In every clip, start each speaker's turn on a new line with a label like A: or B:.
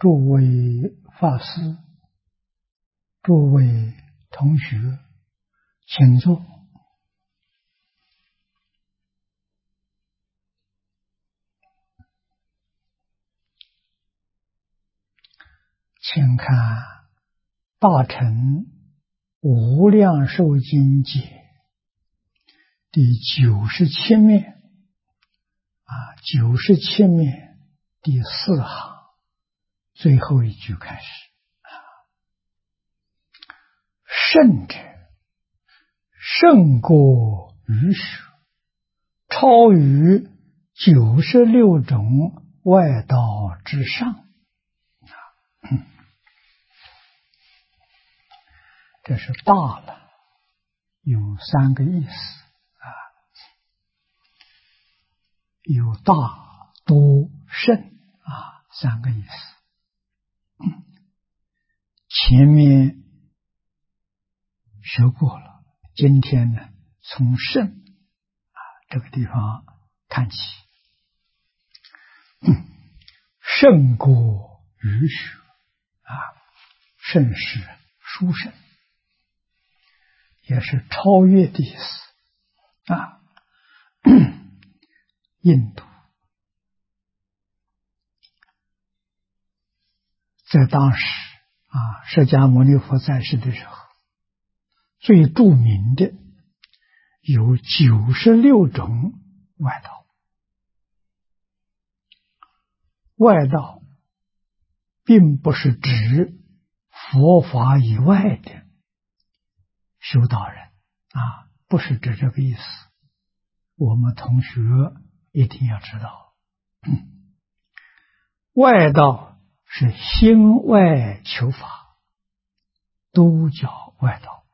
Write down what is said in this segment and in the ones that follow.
A: 诸位法师、诸位同学，请坐。请看《大乘无量寿经解》第97面97面第4行最后一句开始。圣者，胜过于舍，超于96种外道之上。这是大了，有3个意思有大、多、胜3个意思。前面学过了，今天呢，从胜这个地方看起。胜过于舍胜是殊胜，也是超越的意思印度在当时释迦牟尼佛在世的时候，最著名的有96种外道。外道并不是指佛法以外的修道人不是指这个意思。我们同学一定要知道，外道是心外求法，都叫外道。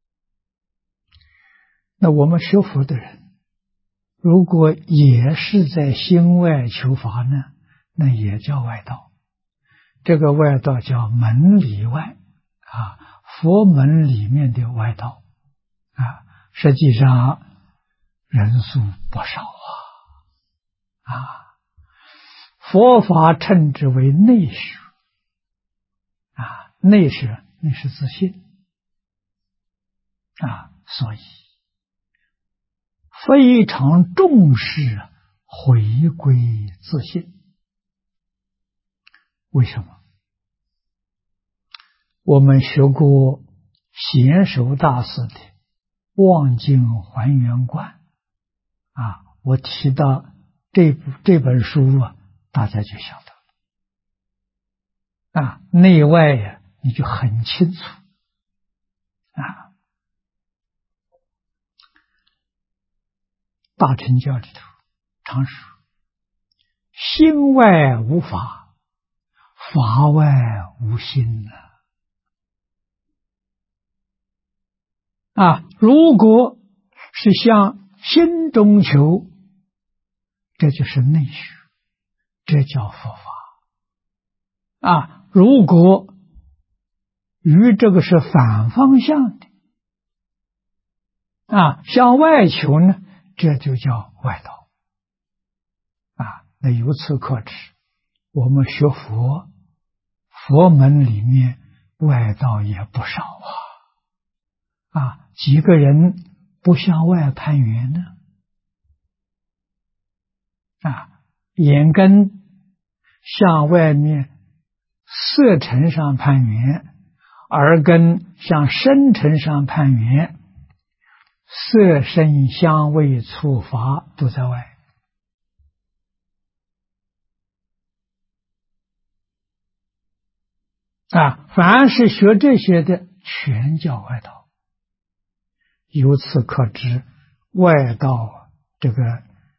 A: 那我们学佛的人，如果也是在心外求法呢，那也叫外道。这个外道叫门里外佛门里面的外道实际上人数不少佛法称之为内学内学那是自信所以非常重视回归自信。为什么？我们学过贤首大师的望境还原观我提到这本书大家就晓得内外你就很清楚大乘教里头常说心外无法，法外无心如果是向心中求，这就是内学，这叫佛法如果与这个是反方向的向外求呢，这就叫外道那由此可知，我们学佛门里面外道也不少几个人不向外攀缘呢眼根向外面色尘上攀缘，耳根向声尘上攀缘，色声香味触法都在外凡是学这些的全叫外道。由此可知，外道这个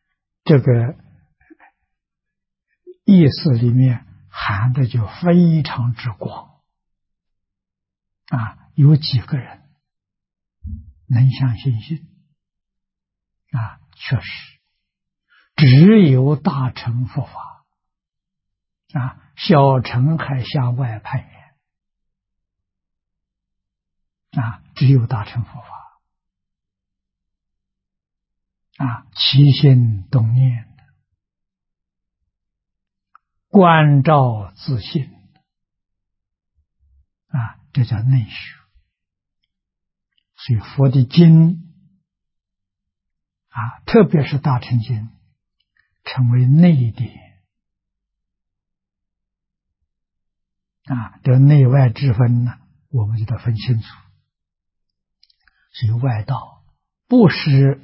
A: 意思里面含的就非常之广有几个人能相信确实只有大乘佛法小乘还向外攀缘只有大乘佛法起心动念关照自信这叫内学。所以佛的经特别是大乘经，称为内典这内外之分呢，我们就得分清楚。所以外道不是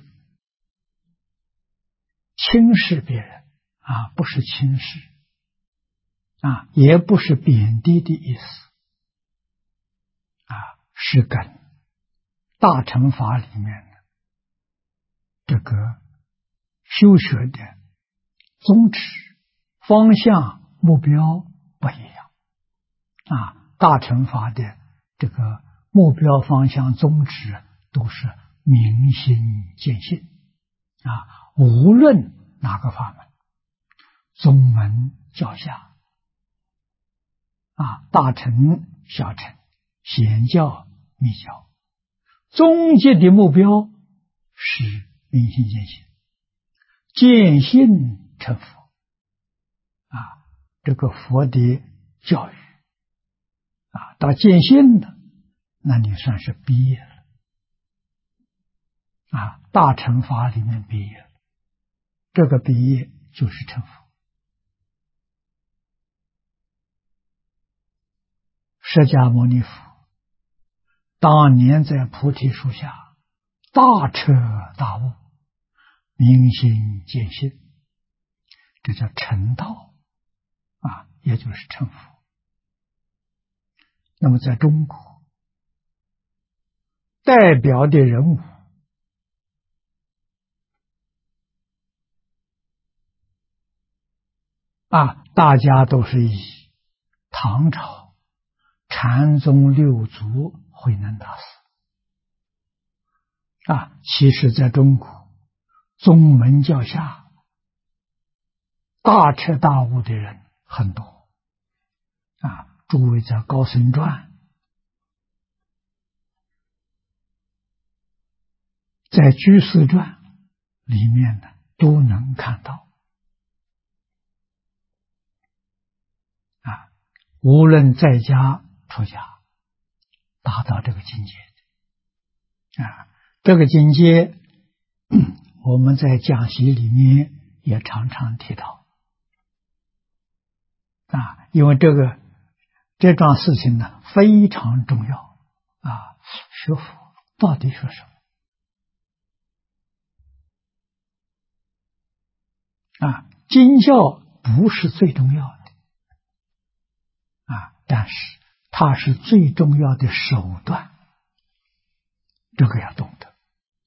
A: 轻视别人不是轻视也不是贬低的意思是跟大乘法里面的这个修学的宗旨、方向、目标不一样大乘法的这个目标、方向、宗旨都是明心见性无论哪个法门，宗门教下大乘、小乘、显教、密教，终极的目标是明心见性，见性成佛这个佛的教育到见性的，那你算是毕业了大乘法里面毕业了，这个毕业就是成佛。释迦牟尼佛当年在菩提树下大彻大悟，明心见性，这叫成道也就是成佛。那么在中国代表的人物大家都是以唐朝禅宗六祖慧能大师其实在中国宗门教下大彻大悟的人很多诸位在高僧传、在居士传里面的都能看到无论在家出家达到这个境界这个境界我们在讲习里面也常常提到因为这桩事情呢非常重要学佛到底学什么经教不是最重要的但是它是最重要的手段，这个要懂得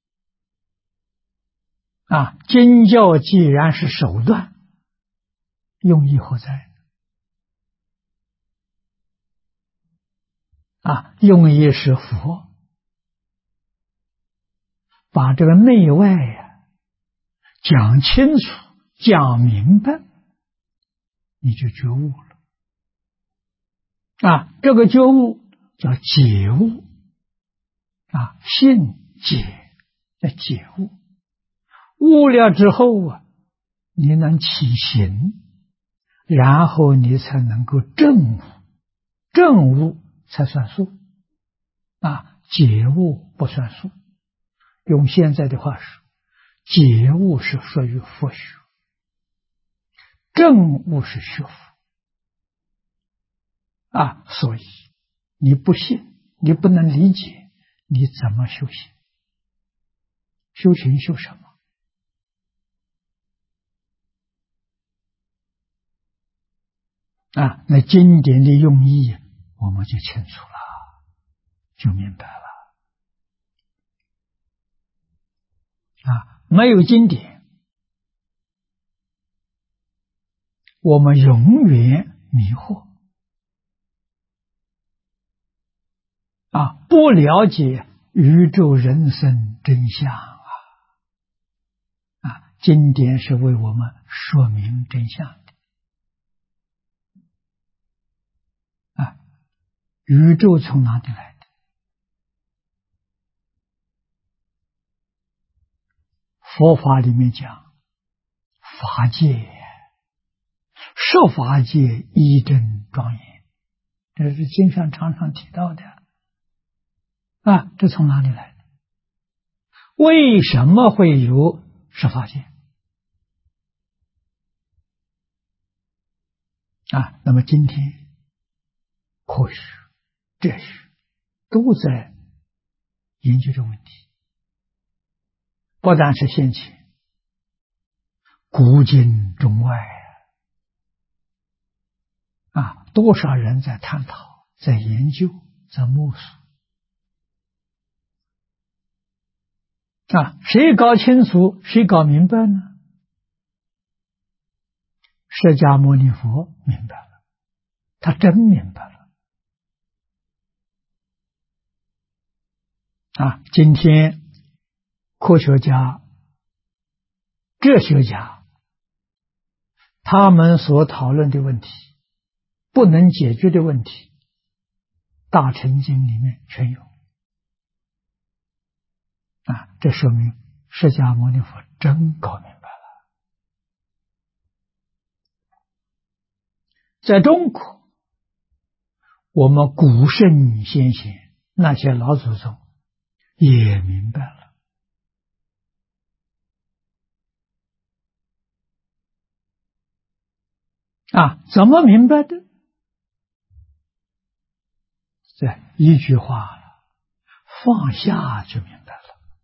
A: 经教既然是手段，用意何在用意是佛把这个内外讲清楚、讲明白，你就觉悟了这个觉悟叫解悟信解叫解悟，悟了之后你能起行，然后你才能够证悟，证悟才算数解悟不算数。用现在的话说，解悟是属于佛学，证悟是学佛所以你不信，你不能理解，你怎么修行？修行修什么？那经典的用意我们就清楚了，就明白了没有经典，我们永远迷惑不了解宇宙人生真相经典是为我们说明真相的宇宙从哪里来的？佛法里面讲法界，设法界一真庄严这是经上常常提到的啊。这从哪里来的？为什么会有十法界啊？那么今天科学、哲学都在研究这个问题，不但是现前，古今中外啊，多少人在探讨、在研究、在摸索啊？谁搞清楚，谁搞明白呢？释迦牟尼佛明白了，他真明白了啊！今天科学家、哲学家他们所讨论的问题，不能解决的问题，大乘经里面全有啊！这说明释迦牟尼佛真搞明白了。在中国，我们古圣先贤那些老祖宗也明白了啊！怎么明白的？这一句话，放下就明白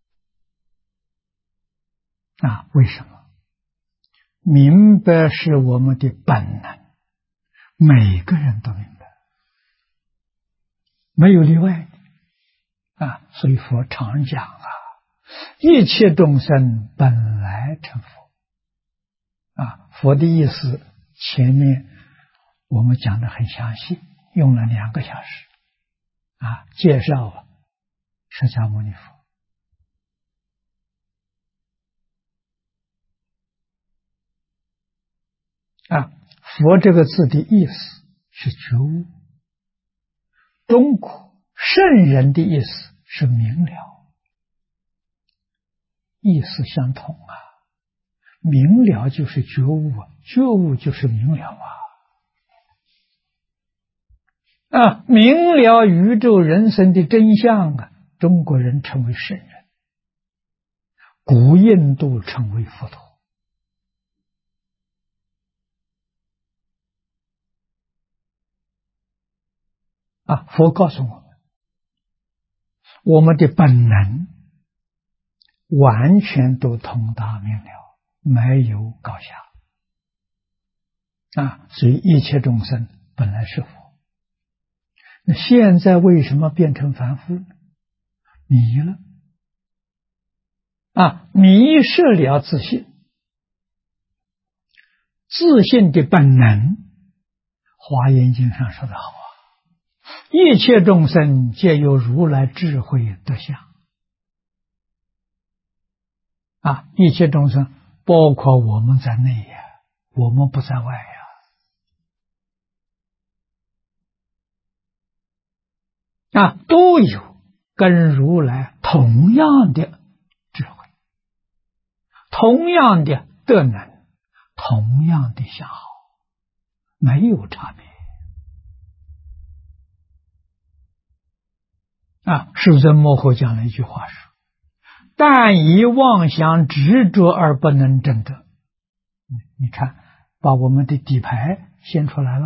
A: 了啊！为什么？明白是我们的本能，每个人都明白，没有例外啊！所以佛常讲啊，一切众生本来成佛啊！佛的意思前面我们讲的很详细，用了2个小时啊，介绍释迦牟尼佛啊。佛这个字的意思是觉悟，中国圣人的意思是明了，意思相同啊。明了就是觉悟啊，觉悟就是明了啊，明了宇宙人生的真相啊，中国人称为圣人，古印度称为佛陀啊。佛告诉我们，我们的本能完全都通达明了，没有高下啊，所以一切众生本来是佛。那现在为什么变成凡夫？迷了啊！迷失了自信，自信的本能，华严经上说的好啊，一切众生皆有如来智慧德相啊！一切众生包括我们在内呀，我们不在外呀啊，都有跟如来同样的智慧，同样的德能，同样的相好，没有差别啊。释尊摩诃讲了一句话说，但以妄想执着而不能证得。你看，把我们的底牌显出来了。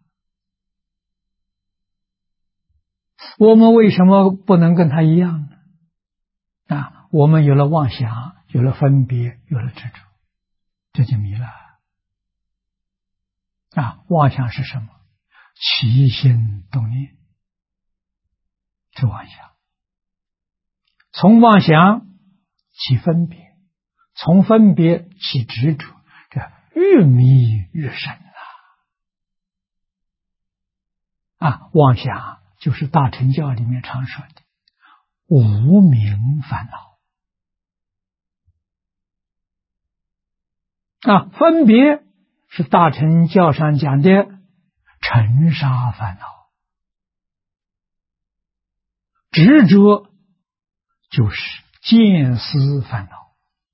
A: 我们为什么不能跟他一样呢？啊，我们有了妄想，有了分别，有了执着，这就迷了啊！妄想是什么？起心动念是妄想，从妄想起分别，从分别起执着，这越迷越深啊！妄想就是大乘教里面常说的无明烦恼啊，分别是大乘教上讲的尘沙烦恼，执着就是见思烦恼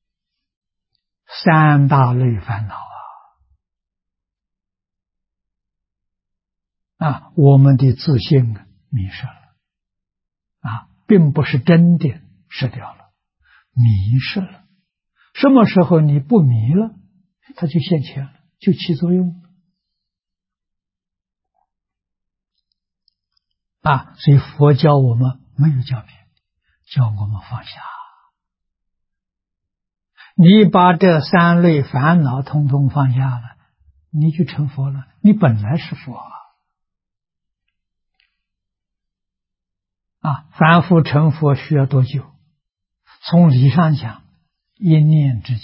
A: ，3大类烦恼我们的自信迷失了，并不是真的失掉了，迷失了。什么时候你不迷了，它就现前了，就起作用了。所以佛教我们没有教别的，教我们放下。你把这三类烦恼统统放下了，你就成佛了。你本来是佛凡夫成佛需要多久？从理上讲，一念之间。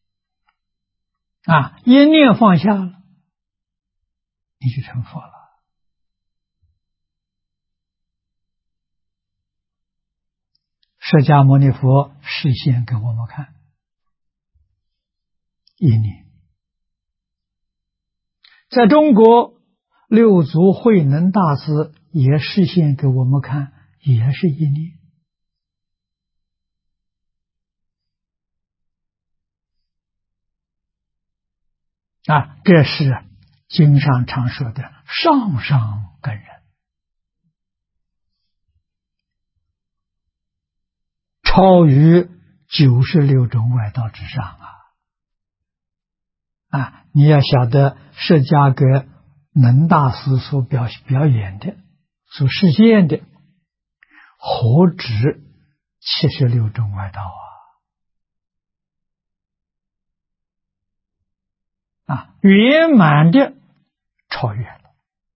A: 一念放下了，你就成佛了。释迦牟尼佛示现给我们看，一念。在中国，六祖慧能大师也示现给我们看，也是一念。这是经上常说的上上根人，超于96种外道之上你要晓得释迦给能大师所表演的、所实现的，何止76种外道圆满的超越了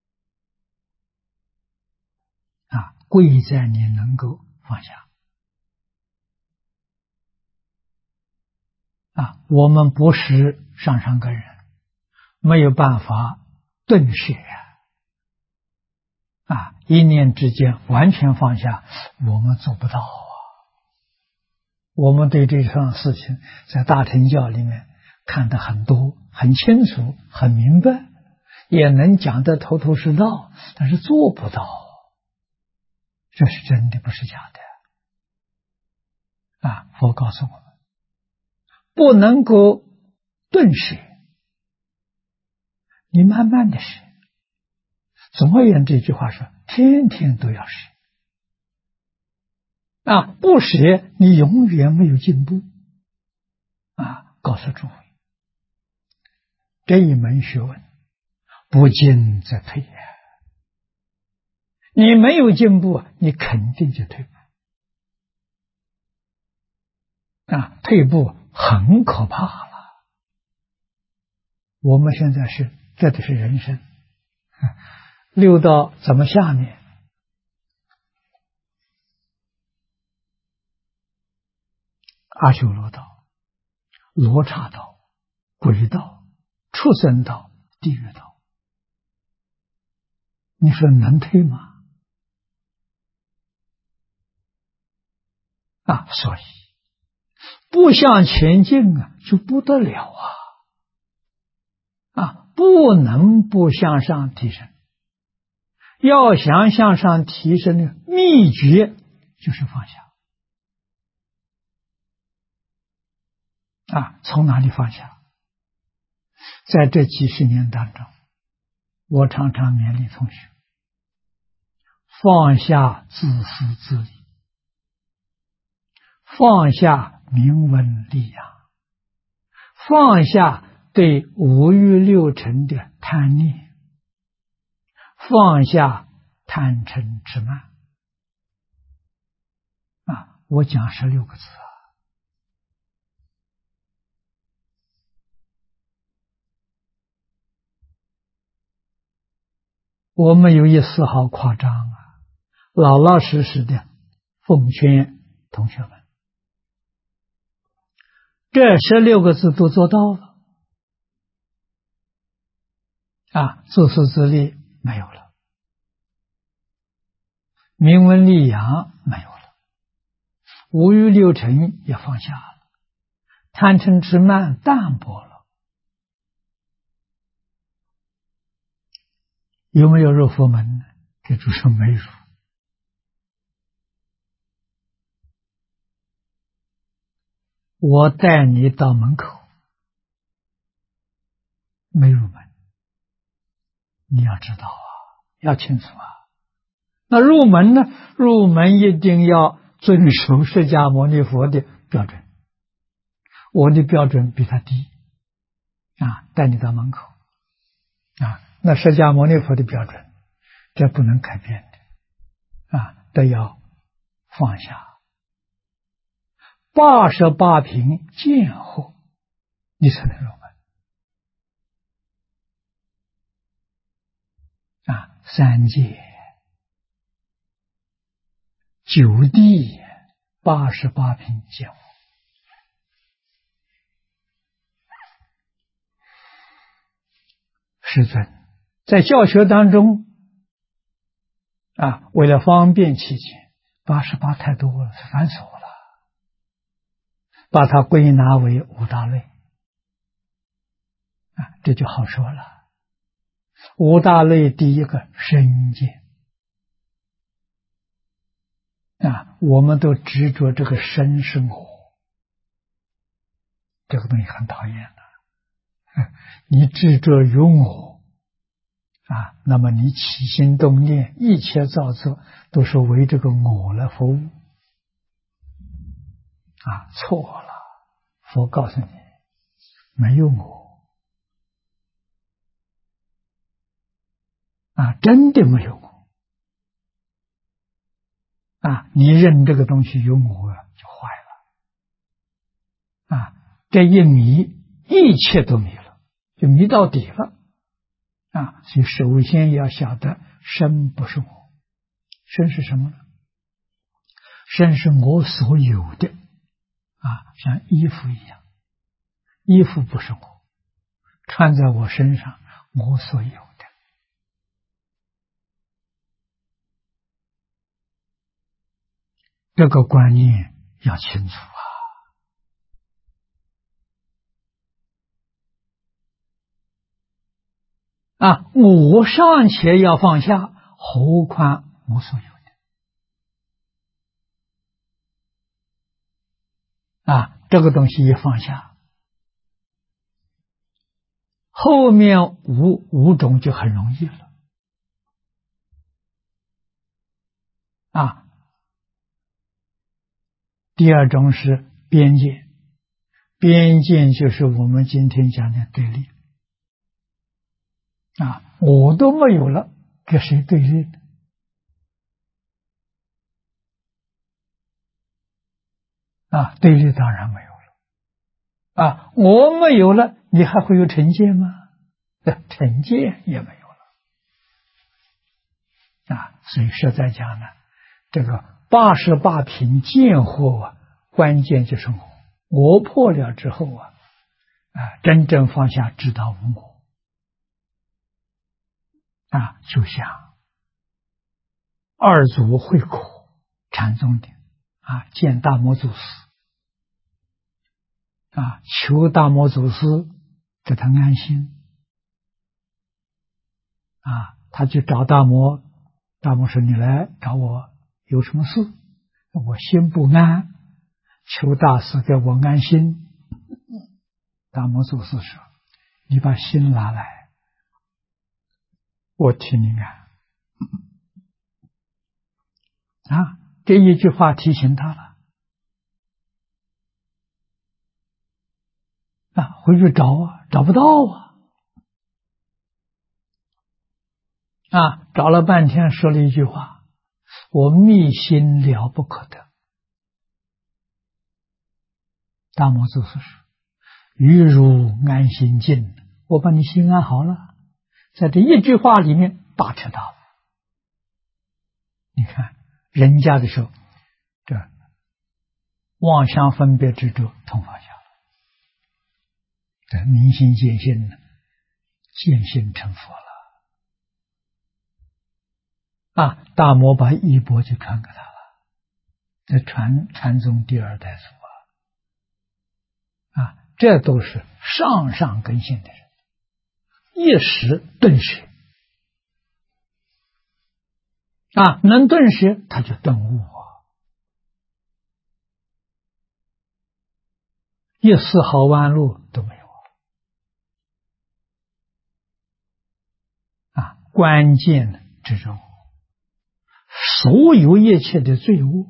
A: 贵在你能够放下我们不是上上根人，没有办法顿舍一念之间完全放下，我们做不到我们对这项事情在大乘教里面看得很多，很清楚，很明白，也能讲得头头是道，但是做不到，这是真的，不是假的佛告诉我们不能够顿舍，你慢慢的舍。总而言之，这句话说天天都要舍不舍你永远没有进步告诉诸位，这一门学问不进则退你没有进步，你肯定就退步退步很可怕了。我们现在这就是人生六道怎么下面？阿修罗道、罗刹道、鬼道、畜生道、地狱道，你说能退吗？所以不向前进就不得了不能不向上提升。要想向上提升的秘诀就是放下从哪里放下？在这几十年当中，我常常勉励同学放下自私自利，放下名闻利养，放下对五欲六尘的贪念，放下贪嗔痴慢我讲16个字我没有一丝毫夸张老老实实的奉劝同学们，这16个字都做到了自私自利没有了，名闻利养没有了，五欲六尘也放下了，贪嗔痴慢淡薄了。有没有入佛门呢？给主说没入。我带你到门口，没入门，你要知道要清楚啊。那入门呢？入门一定要遵守释迦牟尼佛的标准。我的标准比他低啊，带你到门口啊。那释迦牟尼佛的标准，这不能改变的啊，都要放下。88品见惑，你才能入门啊。三界、九地、88品见惑。世尊在教学当中啊，为了方便起见，88太多了，繁琐了，把它归纳为五大类啊，这就好说了。五大类第一个身见啊，我们都执着这个身生活，这个东西很讨厌的。你执着于我啊，那么你起心动念一切造作都是为这个我来服务啊，错了。佛告诉你，没有我啊，真的没有我啊，你认这个东西有我就坏了啊，这一迷一切都迷了，就迷到底了啊。所以首先要晓得身不是我，身是什么呢？身是我所有的啊，像衣服一样，衣服不是我，穿在我身上，我所有的。这个观念要清楚啊！我尚且要放下，何况我所有的啊！这个东西一放下，后面五种就很容易了啊。第二种是边界，边界就是我们今天讲的对立啊，我都没有了，跟谁对立的？啊，对立当然没有了啊，我没有了，你还会有成见吗？成见也没有了啊，所以实在讲呢，这个88品见惑啊，关键就是我破了之后啊，真正放下，知道无我啊，就像二祖慧苦禅宗的啊，见大摩祖师啊，求大摩祖师给他安心啊，他去找大摩，大摩说：“你来找我有什么事？我心不安，求大师给我安心。”大摩祖师说：“你把心拿来，我替你安。”啊，这一句话提醒他了啊，回去找啊，找不到啊，找了半天，说了一句话：“我密心了不可得。”大摩祖师说：“于如安心尽，我把你心安好了。”在这一句话里面大彻大悟。你看人家的时候，这妄想分别执着通放下了，这明心见性呢，见性成佛了啊！大摩把衣钵就传给他了，这传宗第二代祖啊，这都是上根性的人，一时顿学啊，能顿学他就顿悟一丝毫弯路都没有啊！关键执着我，所有一切的罪恶，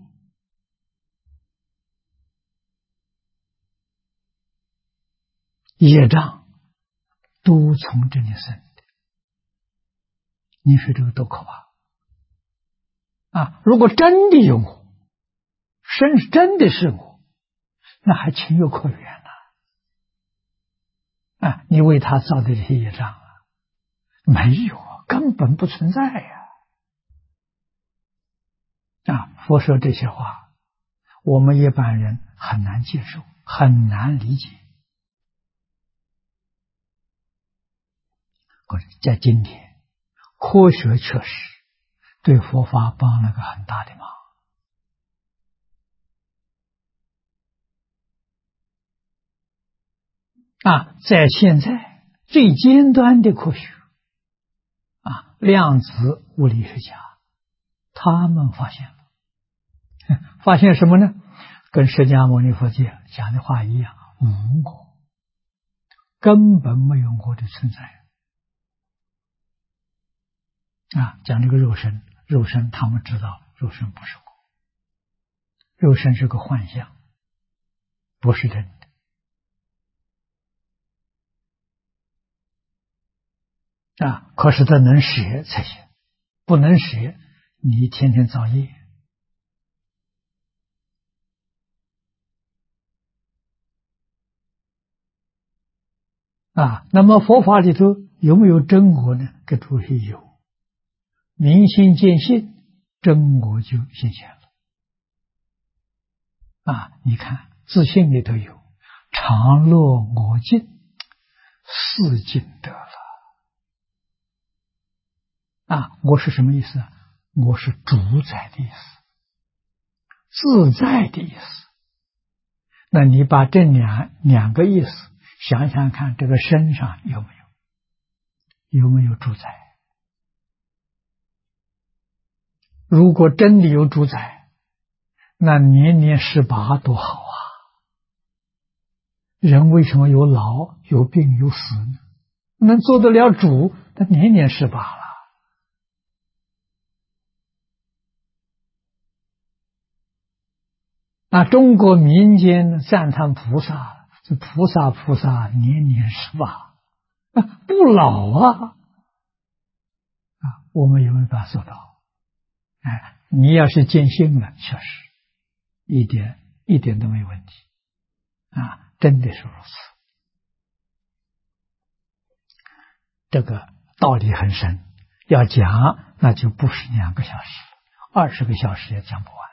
A: 业障都从这里生的。你说这个多可怕啊！如果真的有我，身真的是我，那还情有可原呢。啊，你为他造的这些业障啊，没有，根本不存在呀。啊，佛说这些话，我们一般人很难接受，很难理解。可是在今天，科学确实对佛法帮了个很大的忙。啊，在现在最尖端的科学，啊，量子物理学家，他们发现了，发现什么呢？跟释迦牟尼佛讲的话一样，无我，根本没有我的存在。啊，讲这个肉身，肉身他们知道，肉身不是我，肉身是个幻象，不是真的。啊，可是它能舍才行，不能舍，你天天造业。啊，那么佛法里头有没有真我呢？给诸位有，明心见性，真我就现前了。啊，你看自信里头有常乐我净，四净得了。啊，我是什么意思啊？我是主宰的意思，自在的意思。那你把这两个意思想想看，这个身上有没有主宰？如果真的有主宰，那年年18多好啊！人为什么有老、有病、有死呢？能做得了主，那年年18了。啊，中国民间赞叹菩萨，这菩萨年年18，不老啊！啊，我们有没有办法做到？哎，你要是见性了，确实一点都没有问题啊，真的是如此。这个道理很深，要讲那就不是2个小时，20个小时也讲不完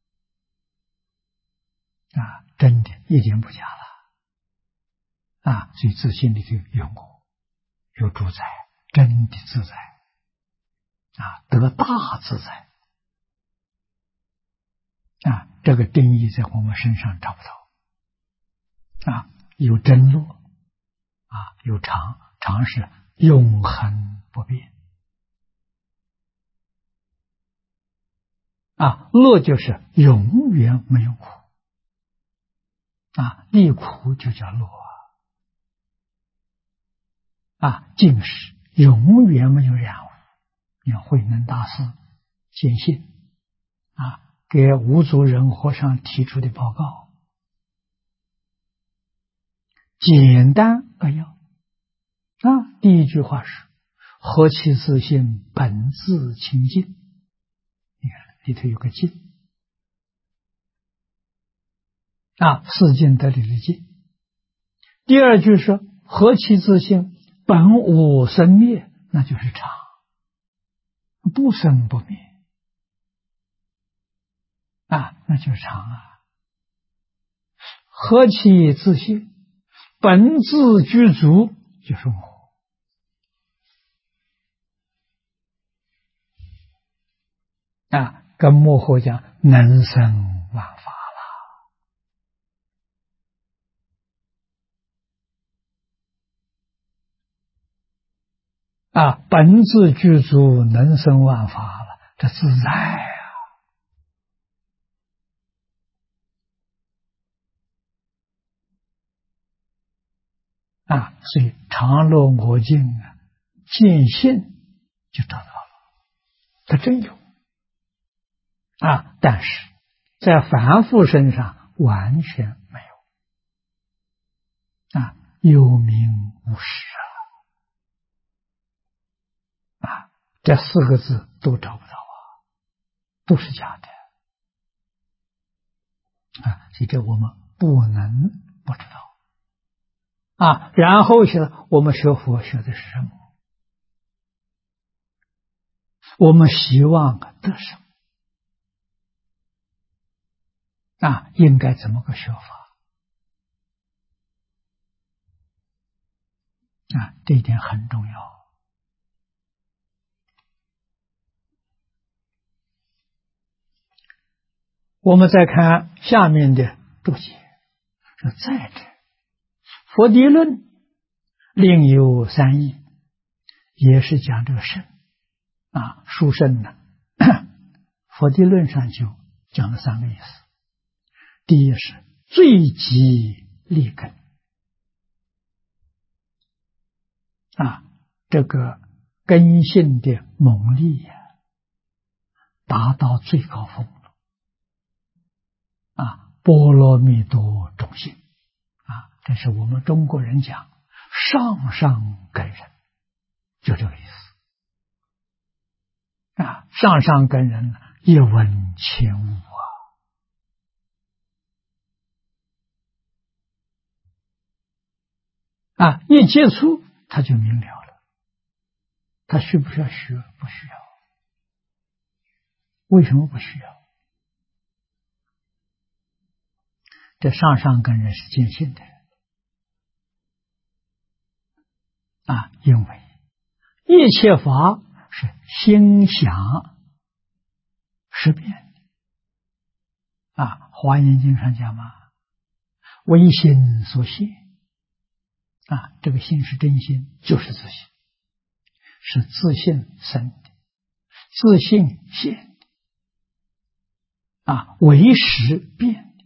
A: 啊！真的，一点不假了啊！所以自信里头有我，有主宰，真的自在啊，得大自在啊！这个定义在我们身上找不到啊！有真乐啊，有常，常是永恒不变啊，乐就是永远没有苦啊，离苦就叫乐啊，净是永远没有染污。你看慧能大师见性啊，给五祖仁和尚提出的报告，简单扼要啊。第一句话是何其自性，本自清净。你看里头有个净啊，四净得里的净。第二句说何其自性，本无生灭，那就是常，不生不灭啊，那就是常啊。何其自性，本自具足，就是我啊。跟幕后讲能生万法了啊，本自具足，能生万法了，这自在啊！所以常乐我净啊，见性就得到了它真有但是在凡夫身上完全没有有名无实这4个字都找不到都是假的所以这我们不能不知道然后我们学佛学的是什么？我们希望得什么应该怎么个学法这一点很重要。我们再看下面的注解，说再者，佛地论另有3义，也是讲这个圣殊圣呢。佛地论上就讲了3个意思。第一是最极利根这个根性的猛力达到最高峰波罗蜜多种性这是我们中国人讲上上根人，就这个意思上上根人一闻千悟一接触他就明了了。他需不需要学？不需要。为什么不需要？这上上根人是见性的因为一切法是心想识变华严经上讲嘛，唯心所现这个心是真心，就是自信，是自信生的，自信现的唯识变的。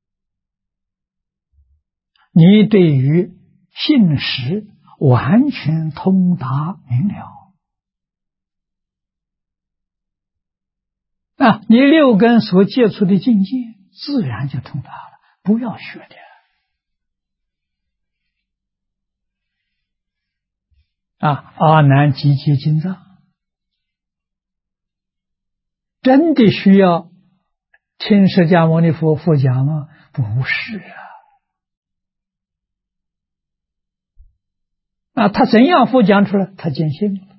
A: 你对于信实完全通达明了你6根所接触的境界自然就通达了，不要学的阿难集结经藏真的需要听释迦牟尼佛复讲吗？不是他怎样复讲出来？他见性了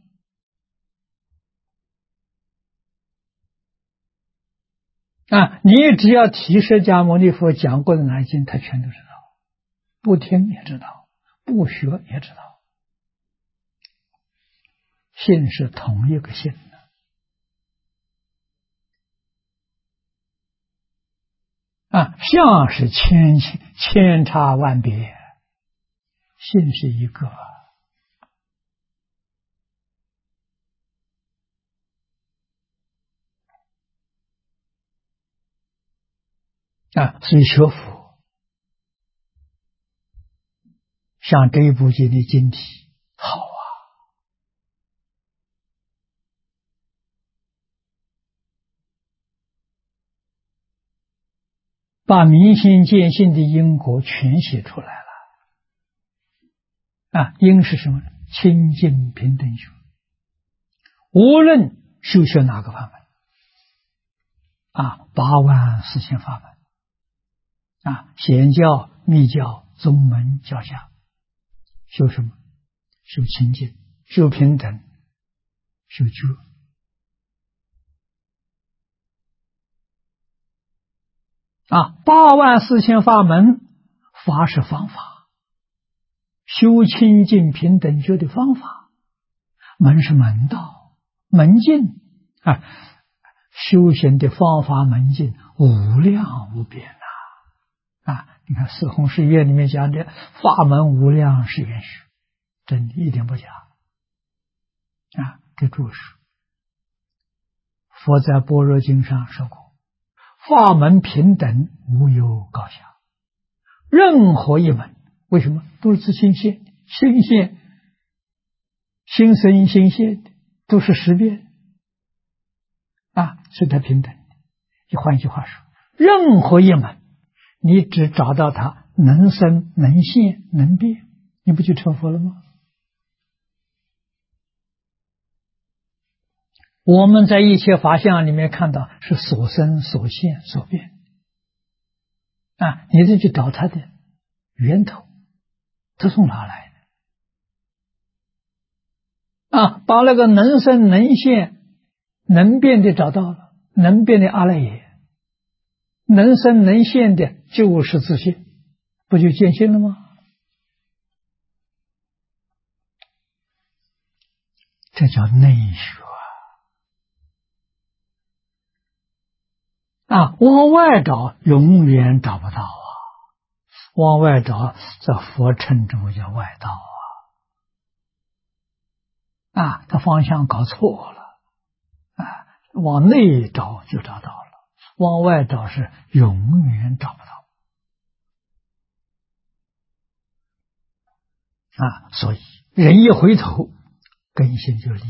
A: 你只要提释迦牟尼佛讲过的哪经，他全都知道，不听也知道，不学也知道。性是同一个性相是千差万别，性是一个所以学佛像这一部经的经题好把明心见性的因果全写出来了因是什么？清净平等学，无论修学哪个法门84000法门显教、密教、宗门、教下，修什么？修清净，修平等，修觉84000法门，法是方法，修清净平等觉的方法，门是门道，门径修行的方法门径无量无边你看四弘誓愿里面讲的法门无量是允许，真的一点不假这注释佛在般若经上说过，法门平等，无有高下，任何一门为什么都是自性现，心现心生心现的，都是识变是得平等的。换句话说，任何一门，你只找到它能生、能现、能变，你不就成佛了吗？我们在一切法相里面看到是所生、所现、所变你就去找它的源头，它从哪来的？把那个能生、能现、能变的找到了，能变的阿赖耶，能生能现的就是自性，不就见性了吗？这叫内学往外找永远找不到往外找这佛称之为叫外道他方向搞错了往内找就找到了，往外找是永远找不到所以人一回头根性就立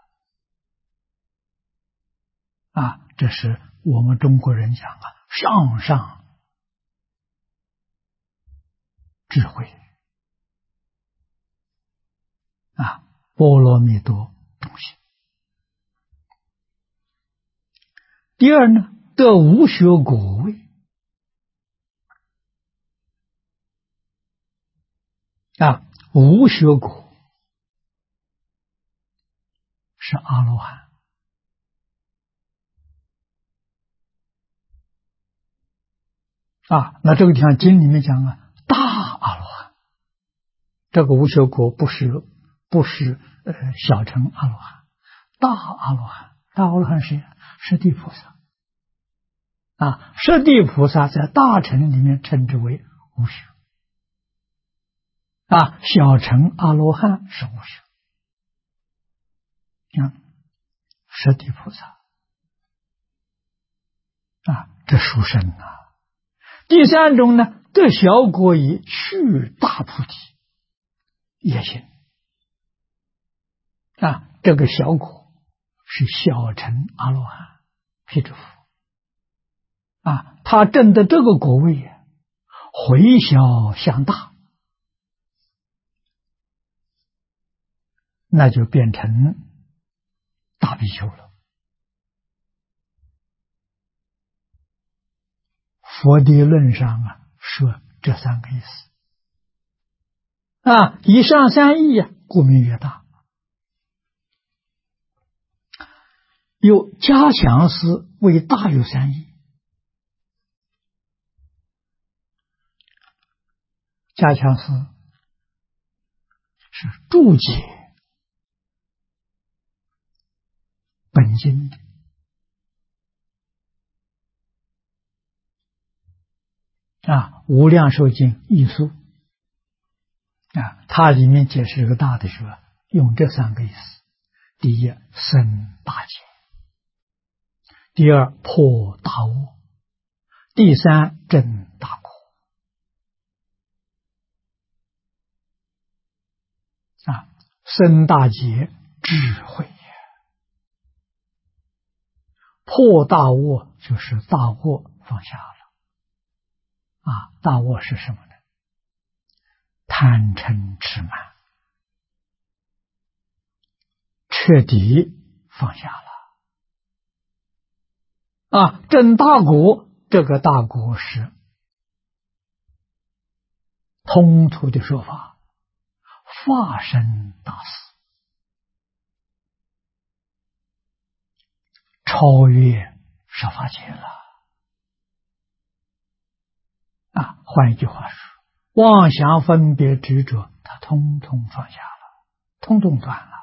A: 了这是我们中国人讲上上智慧波罗蜜多东西。第二呢，得无学果位无学果是阿罗汉那这个地方经里面讲大阿罗汉，这个无学果不是小乘阿罗汉，大阿罗汉，大阿罗汉是谁？释地菩萨释地菩萨在大乘里面称之为无学小乘阿罗汉是无学释地菩萨这殊胜第三种呢，得小果以去大菩提也行这个小果是小乘阿罗汉辟支佛他证的这个果位回小向大，那就变成大比丘了。佛地论上说这三个意思以上三义故名曰大。有加强师为大有三义，加强师是注解本经的无量寿经义疏它里面解释个大的说，用这三个意思：第一，生大解；第二，破大恶；第三，证大果生大解智慧破大恶就是大恶放下了大恶是什么呢？贪嗔痴慢彻底放下了证大果，这个大果是通途的说法，化身大事，超越十法界了换一句话说，妄想分别执着他通通放下了，通通断了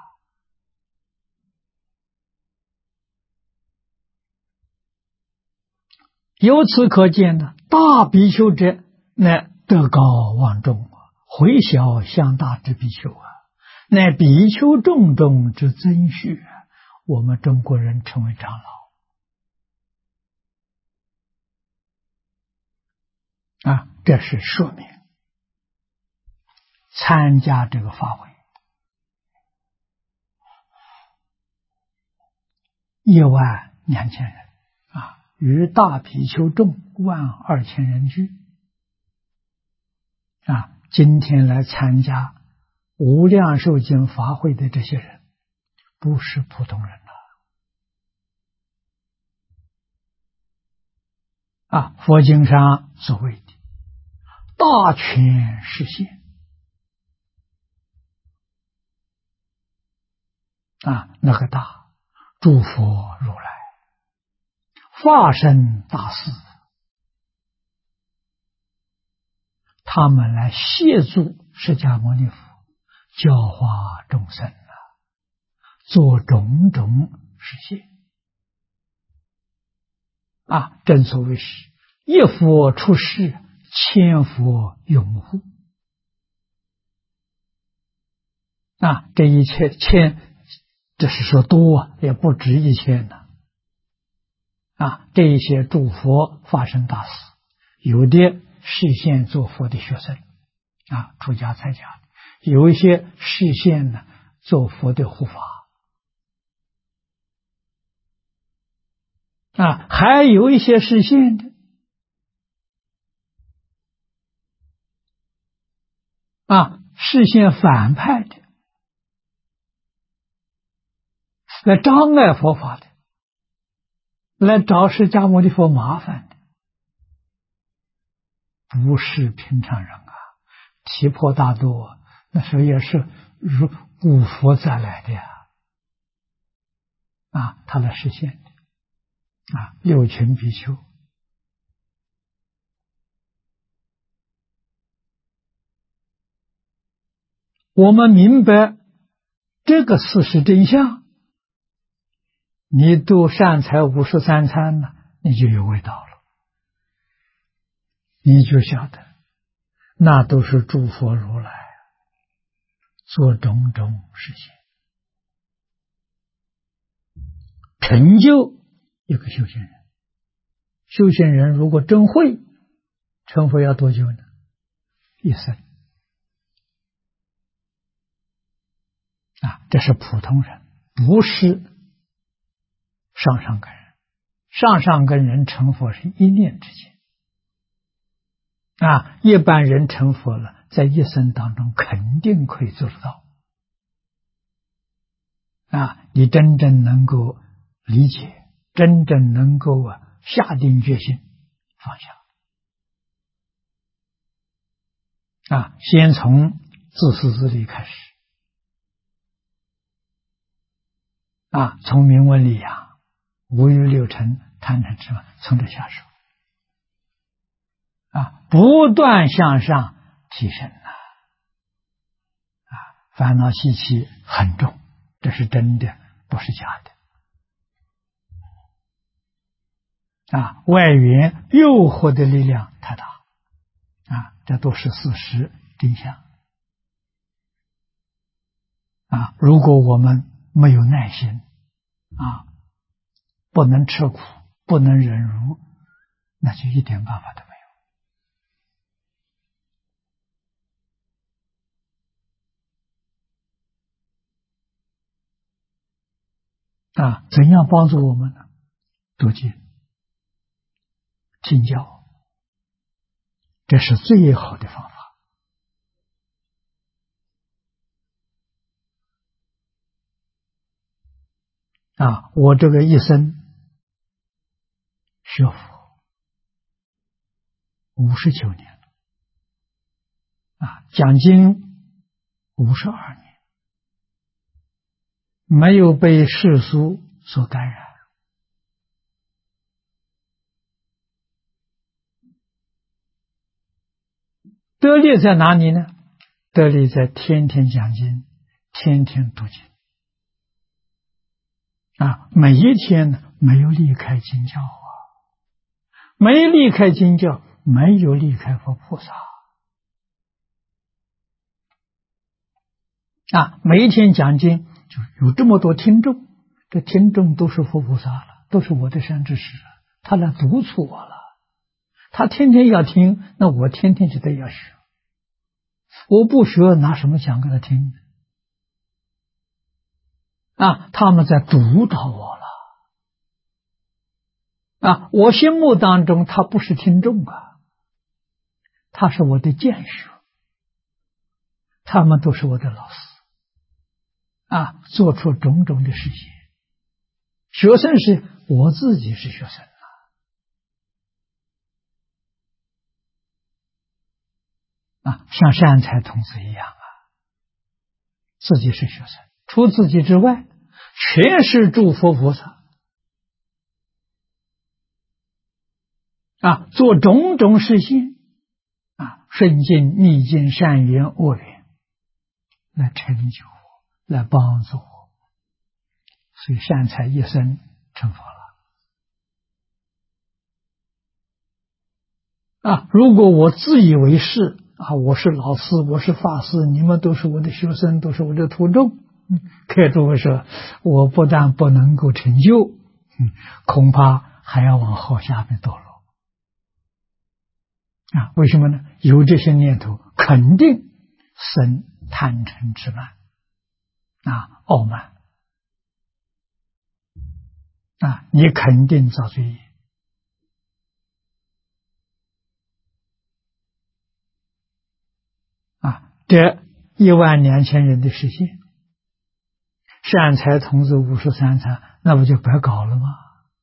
A: 由此可见大比丘者乃德高望重回小向大之比丘乃比丘众中之增续我们中国人称为长老这是说明参加这个法会1万 2000人与大比丘众12000人俱今天来参加无量寿经法会的这些人，不是普通人佛经上所谓的大权示现那个大诸佛如来化身大士，他们来协助释迦牟尼佛教化众生做种种实现正所谓是一佛出世，千佛拥护这一切千，这是说多也不止1000呢这一些诸佛化身大士，有的示现做佛的学生出家在家的，有一些示现呢做佛的护法还有一些示现的示现反派的，来障碍佛法的，来找释迦牟尼佛麻烦的，不是平常人提婆达多那时候也是如古佛再来的他来实现的六群比丘我们明白这个事实真相，你读善财53参呢，你就有味道了，你就晓得那都是诸佛如来做种种事情，成就一个修行人。修行人如果真会成佛要多久呢？一生这是普通人，不是上上根人。上上根人成佛是一念之间一般人成佛了，在一生当中肯定可以做得到你真正能够理解，真正能够下定决心放下先从自私自利开始从名闻利养、五欲六尘、贪嗔痴慢，从这下手不断向上提升烦恼习气很重，这是真的，不是假的外缘诱惑的力量太大这都是事实真相如果我们没有耐心不能吃苦，不能忍辱，那就一点办法都没有怎样帮助我们呢？读经听教，这是最好的方法我这个一生学佛59年讲经52年，没有被世俗所感染得力在哪里呢？得力在天天讲经，天天读经每一天呢没有离开经教没离开经教，没有离开佛菩萨每一天讲经就有这么多听众，这听众都是佛菩萨了，都是我的善知识，他来督促我了，他天天要听，那我天天就得要学，我不学拿什么讲给他听他们在督导我了我心目当中他不是听众他是我的见识，他们都是我的老师做出种种的事情。学生是我自己是学生像善财童子一样自己是学生，除自己之外，全是诸佛菩萨做种种事情顺境逆境善缘恶缘来成就我，来帮助我，所以善财一生成佛了如果我自以为是我是老师，我是法师，你们都是我的学生，都是我的徒众，可诸位说，我不但不能够成就，恐怕还要往后下面堕落为什么呢？有这些念头，肯定生贪嗔痴慢傲慢你肯定造罪业这12000人的实现，善财童子53参，那不就白搞了吗？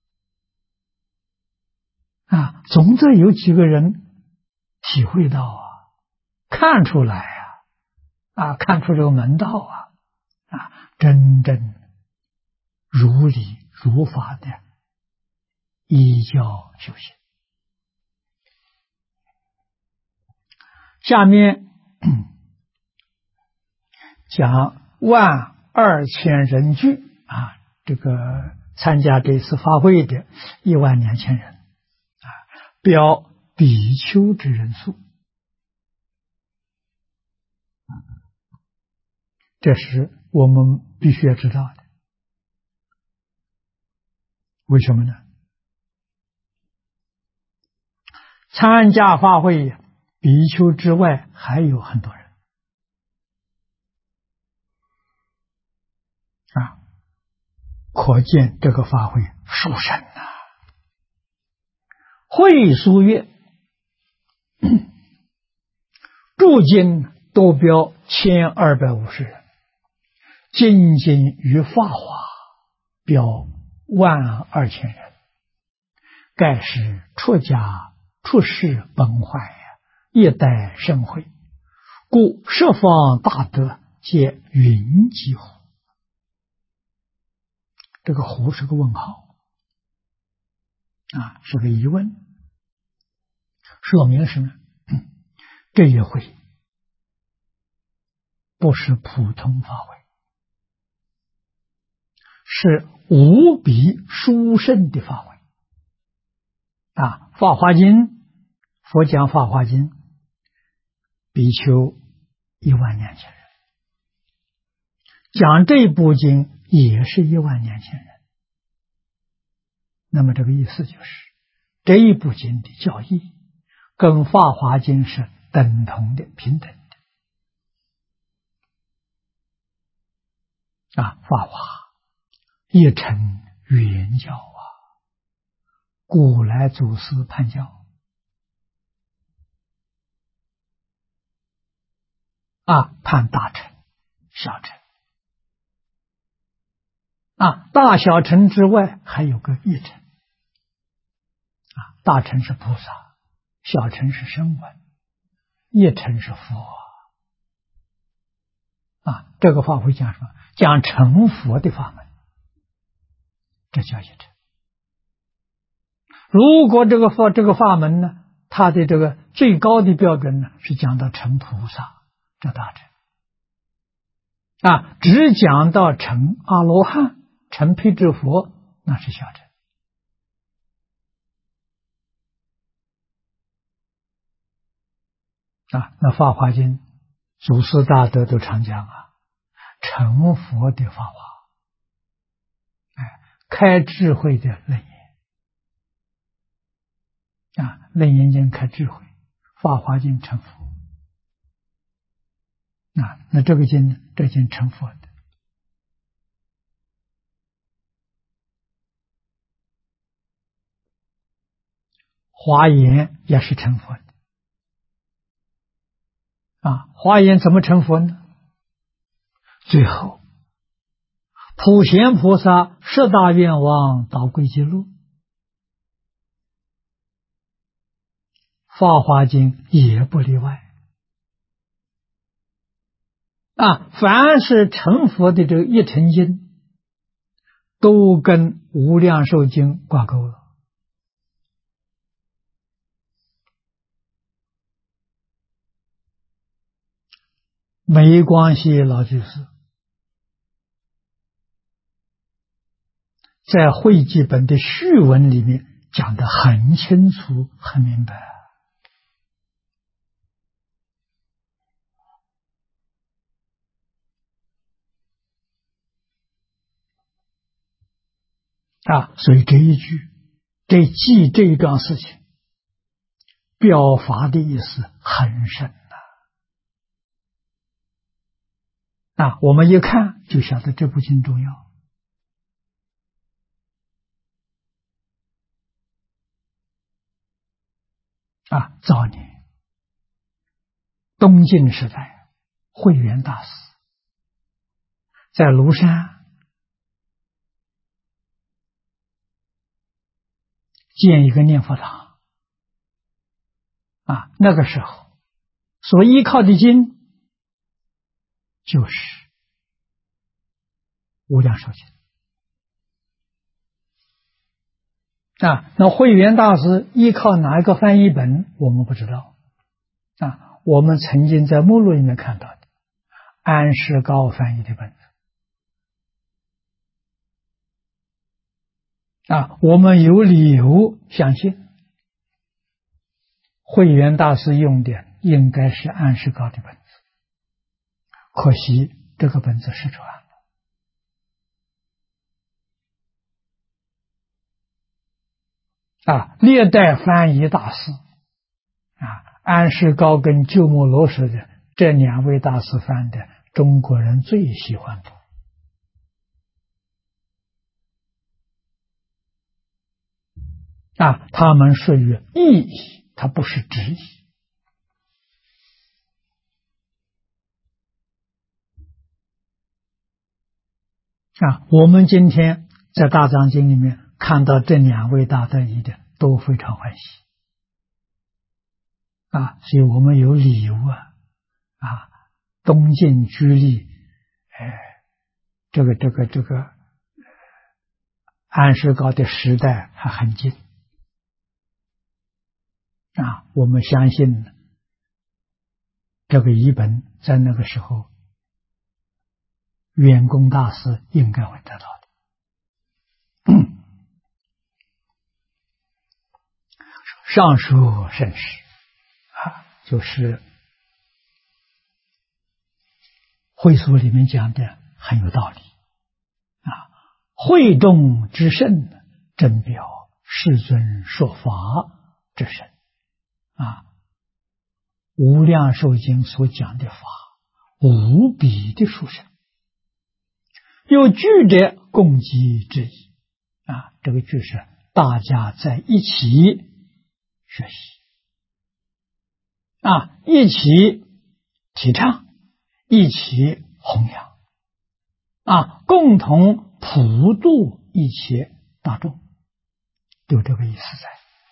A: 总得有几个人体会到看出来看出这个门道真正如理如法的依教修行。下面讲12000人聚这个参加这次法会的12000人标比丘之人数，这是我们必须要知道的。为什么呢？参加法会比丘之外还有很多人可见这个法会殊胜会书月驻经都标1250人，精进于法华标12000人，盖是出家出世本怀一代盛会，故十方大德皆云集乎。这个乎是个问号是个疑问，说明什么？这一会不是普通法会，是无比殊胜的法会法华经，佛讲法华经，比丘12000人，讲这部经也是12000人。那么这个意思就是，这一部经的教义跟法华经是等同的、平等的法华一乘圆教古来祖师判教判大乘、小乘大小乘之外还有个一乘大乘是菩萨，小乘是声闻，一乘是佛这个法会讲什么？讲成佛的法门，这叫一乘。如果这个法门呢，它的这个最高的标准呢，是讲到成菩萨，这大乘只讲到成阿罗汉、成辟支佛，那是小乘那法华经祖师大德都常讲成佛的法华开智慧的楞严楞严经开智慧，法华经成佛那这个经呢，这经成佛的华严也是成佛的啊。华严怎么成佛呢？最后普贤菩萨十大愿望导归极乐，法华经也不例外啊。凡是成佛的这个一成经，都跟无量寿经挂钩了。没关系，老居士在会记本的序文里面讲得很清楚很明白啊。所以这一句记这一桩事情表法的意思很深啊。我们一看就晓得这部经重要啊。早年东晋时代，慧远大师在庐山建一个念佛堂啊。那个时候所依靠的经就是无量寿经啊。那慧远大师依靠哪一个翻译本我们不知道啊。我们曾经在目录里面看到的安世高翻译的本子啊。我们有理由相信慧远大师用的应该是安世高的本子，可惜这个本子失传了啊。历代翻译大师啊，安世高跟鸠摩罗什的这两位大师翻的，中国人最喜欢读啊。他们属于意译，它不是直译啊。我们今天在大藏经里面看到这两位大德译的都非常欢喜啊。所以我们有理由东晋居立这个安世高的时代还很近啊。我们相信这个译本在那个时候圆工大师应该会得到的上述甚是就是会所里面讲的很有道理会众之圣，正表世尊说法之神无量寿经所讲的法无比的殊胜，有具者共济之意这个句是大家在一起学习一起提倡，一起弘扬共同普度一切大众，有这个意思在。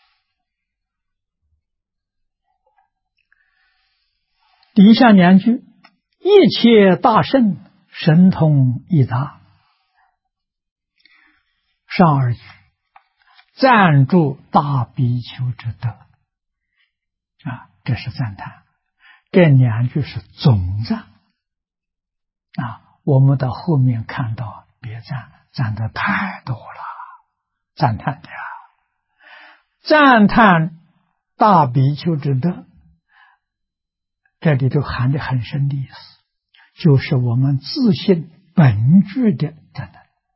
A: 底下两句，一切大圣神通益达，上二句赞助大比丘之德这是赞叹，这两句是总赞我们到后面看到别赞的太多了，赞叹的赞叹大比丘之德，这里头含的很深的意思，就是我们自信本具的德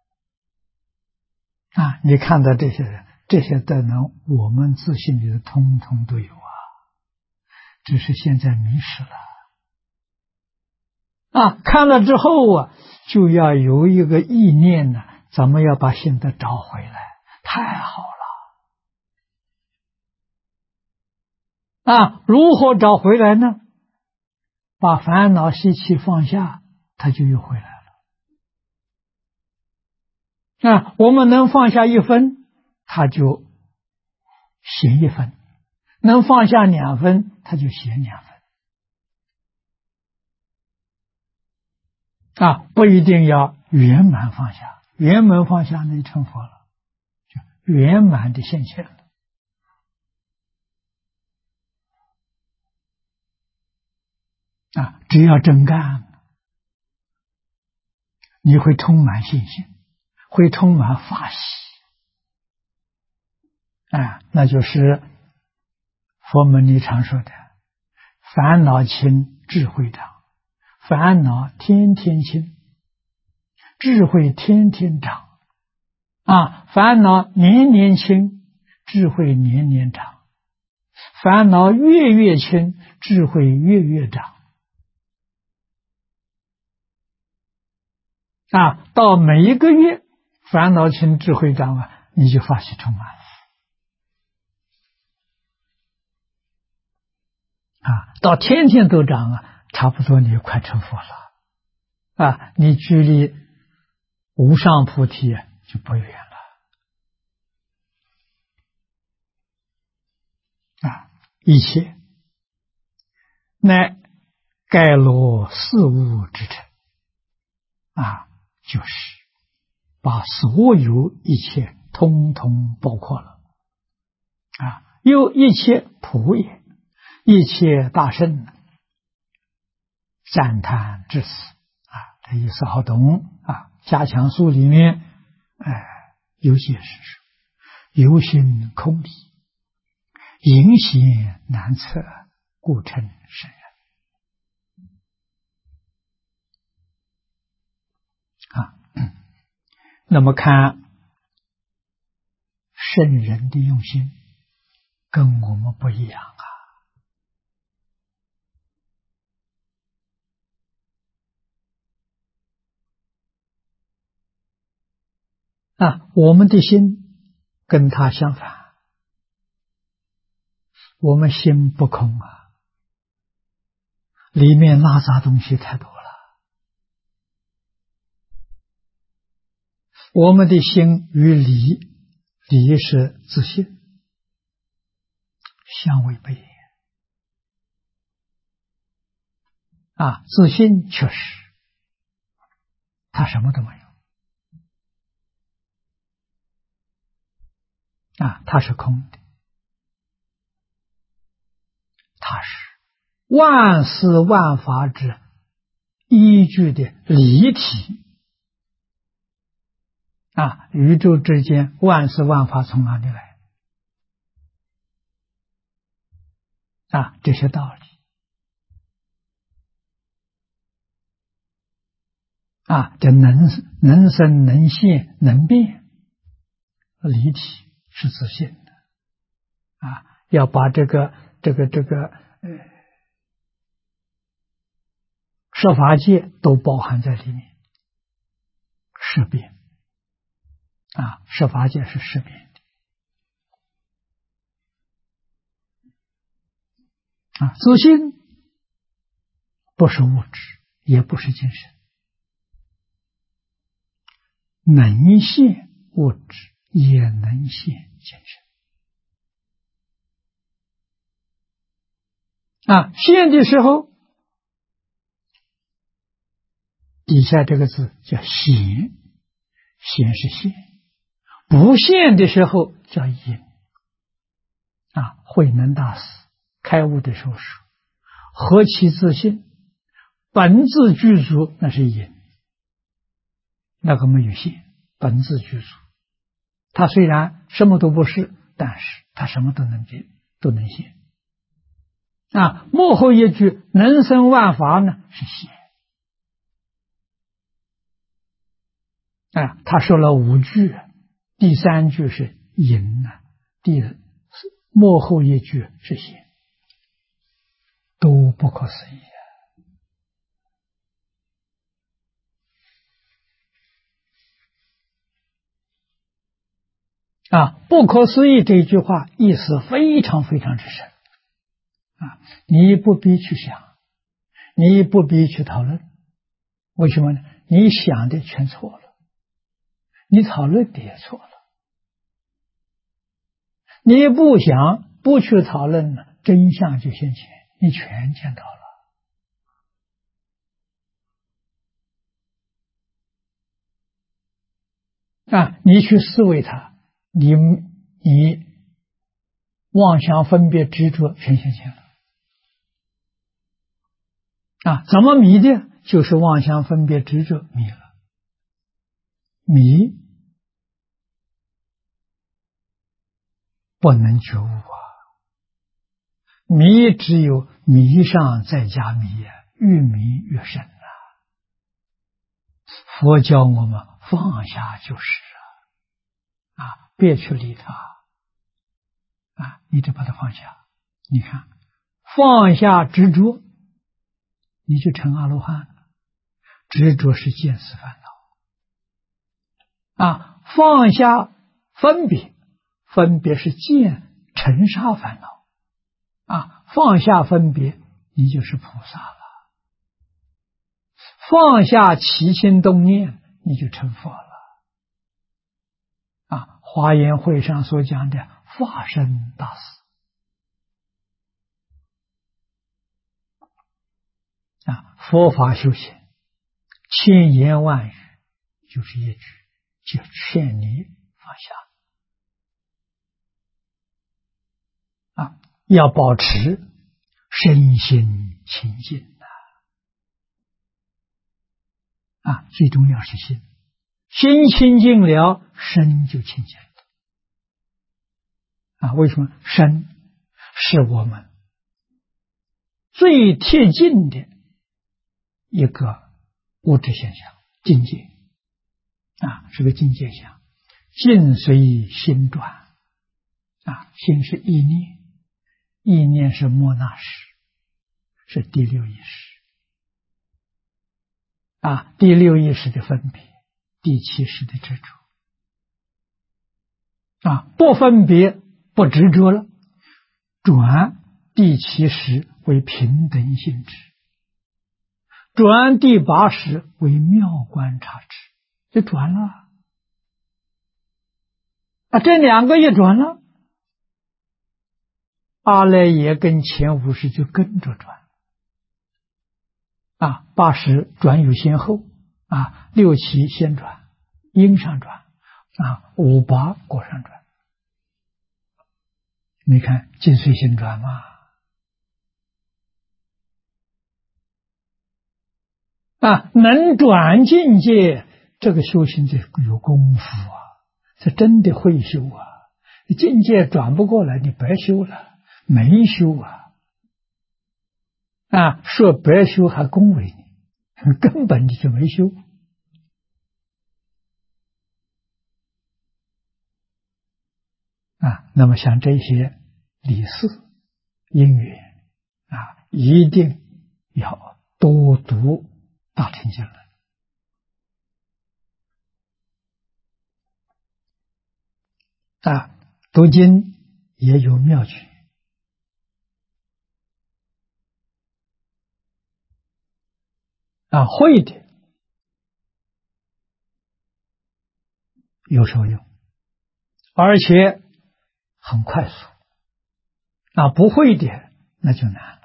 A: 能你看到这些人，这些德能我们自信里的通通都有只是现在迷失了看了之后就要有一个意念咱们要把心得找回来，太好了如何找回来呢？把烦恼习气放下，它就又回来了。我们能放下1分，它就写1分；能放下2分，它就写2分。不一定要圆满放下，圆满放下那就成佛了，就圆满的现前了。只要真干，你会充满信心，会充满法喜。那就是佛门里常说的烦恼轻，智慧长。烦恼天天轻，智慧天天长。烦恼年年轻，智慧年年长。烦恼月月轻，智慧月月长。到每一个月烦恼轻，智慧长你就法喜充满了。到天天都长差不多你快成佛了。你距离无上菩提就不远了。一切乃盖罗事物之成。就是把所有一切通通包括了。又一切普也，一切大圣，赞叹至死。这意思好懂。加强书里面有解释说，有心空理，隐显难测，故称圣人。那么看圣人的用心跟我们不一样我们的心跟他相反，我们心不空里面拉杂东西太多了。我们的心与理是自信，相违背。自信确实他什么都没有，它是空的，它是万事万法之依据的理体。宇宙之间万事万法从哪里来？这些道理这能生能现能变，理体是自信的。要把这个设法界都包含在里面，识别设法界是识别的。自信不是物质，也不是精神，能现物质，也能现精神。现的时候，底下这个字叫显，显是现；不现的时候叫隐。慧能大师开悟的时候说：“何其自信，本自具足，那是隐。”那个没有现，本自具足。他虽然什么都不是，但是他什么都能变，都能现。幕后一句能生万法呢，是现。他说了5句，第3句是隐幕后一句是现，都不可思议不可思议这句话意思非常非常之深。 啊，你不必去想，你不必去讨论，为什么呢？你想的全错了，你讨论的也错了。你不想，不去讨论呢，真相就现前，你全见到了。啊，你去思维它，你妄想分别执着全现前了。啊，怎么迷的？就是妄想分别执着迷了。迷不能觉悟啊，迷只有迷上再加迷啊，越迷越深啊。佛教我们放下就是别去理它你得把它放下。你看，放下执着，你就成阿罗汉了。执着是见思烦恼放下分别，分别是见尘沙烦恼放下分别，你就是菩萨了。放下起心动念，你就成佛了华严会上所讲的法身大事佛法修行千言万语就是一句，就劝你放下要保持身心清净最重要是心，心清净了，身就清净了为什么？身是我们最贴近的一个物质现象，境界是个境界相，境随心转心是意念，意念是莫那识，是第六意识第六意识的分别，第七识的执着不分别不执着了，转第七识为平等性质，转第八识为妙观察智，就转了这两个也转了，阿赖耶跟前五识就跟着转八识转有先后六七先转，因上转五八果上转。你看境随心转嘛能转境界，这个修行就有功夫是真的会修境界转不过来，你白修了，没修说白修还恭维你，根本你就没修那么像这些理事因缘一定要多读大乘经论读经也有妙诀会的有受用，而且很快速不会的那就难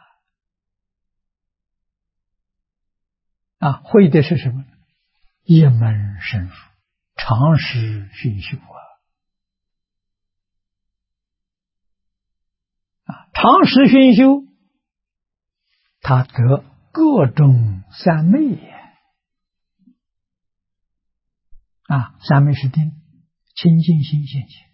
A: 了会的是什么？一门深入，长时熏修长时熏修，他得各种三昧三昧是定，清净心现前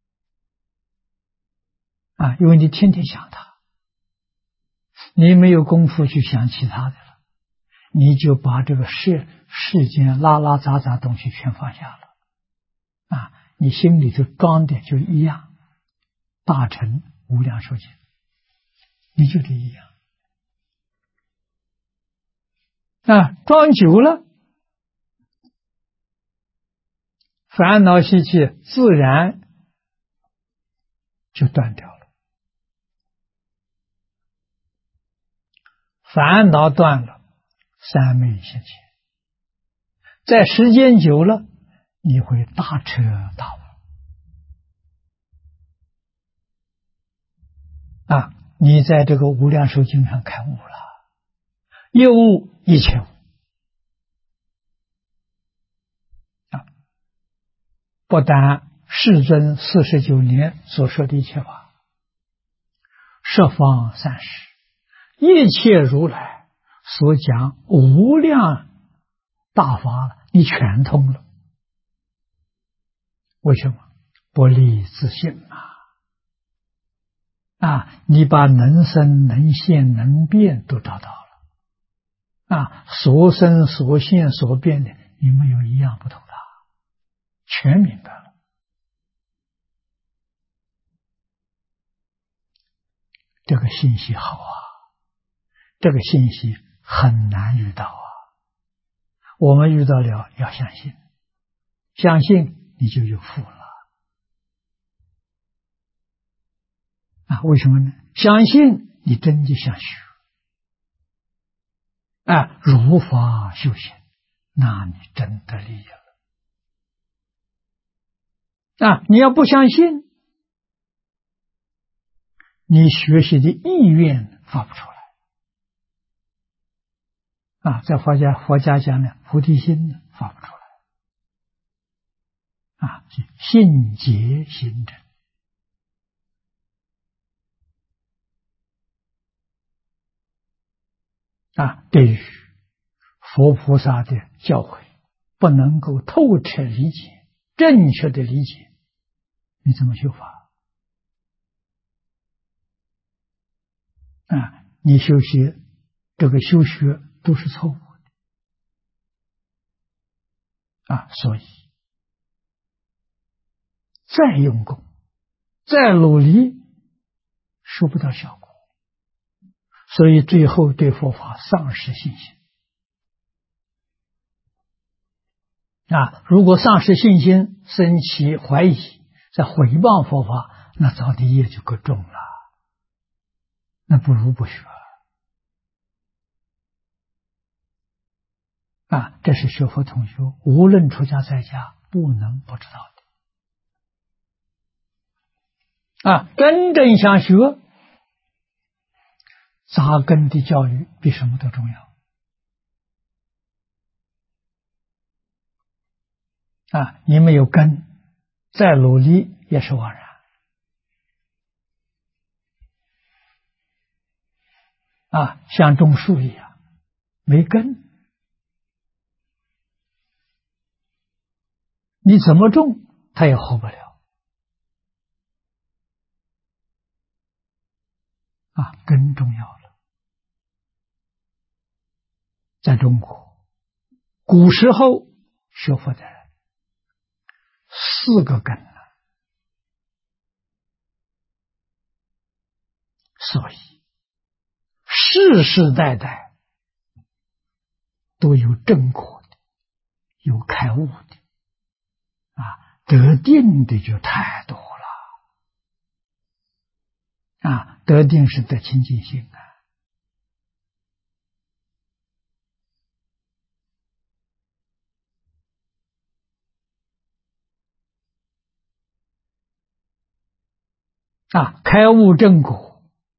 A: 因为你天天想它，你没有功夫去想其他的了，你就把这个世间拉拉杂杂东西全放下了你心里头装的就一样，大乘无量寿经你就这一样装久了，烦恼习气自然就断掉了烦恼断了，三昧现前。在时间久了，你会大彻大悟啊！你在这个无量寿经上开悟了，一悟一切悟啊！不但世尊49年所说的一切法，十方三世一切如来所讲无量大法，你全通了。为什么？不离自性你把能生能现能变都找到了所生所现所变的，你没有一样不同的，全明白了。这个信息好这个信息很难遇到我们遇到了要相信，相信你就有福了为什么呢？相信你真的想学如法修行，那你真的利益了你要不相信，你学习的意愿发不出来在佛家讲呢，菩提心呢发不出来信解心真对于佛菩萨的教诲不能够透彻理解，正确的理解，你怎么修法你修学这个修学都是错误的所以再用功再努力收不到效果，所以最后对佛法丧失信心如果丧失信心，生起怀疑，再毁谤佛法，那造的业就更重了，那不如不学这是学佛同学无论出家在家不能不知道的真正想学，扎根的教育比什么都重要你没有根，再努力也是枉然像种树一样，没根你怎么种它也活不了根重要了。在中国古时候学佛的人4个根所以世世代代都有正果的，有开悟的得定的就太多了得定是得清净心开悟正果，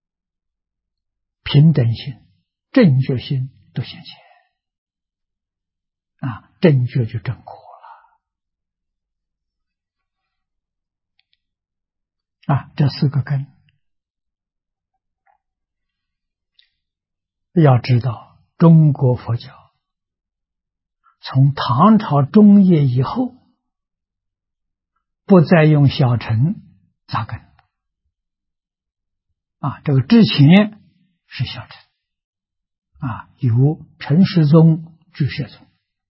A: 平等心正觉心都现前正觉就正果了这4个根要知道，中国佛教从唐朝中叶以后不再用小乘扎根这个之前是小乘由陈世宗居士宗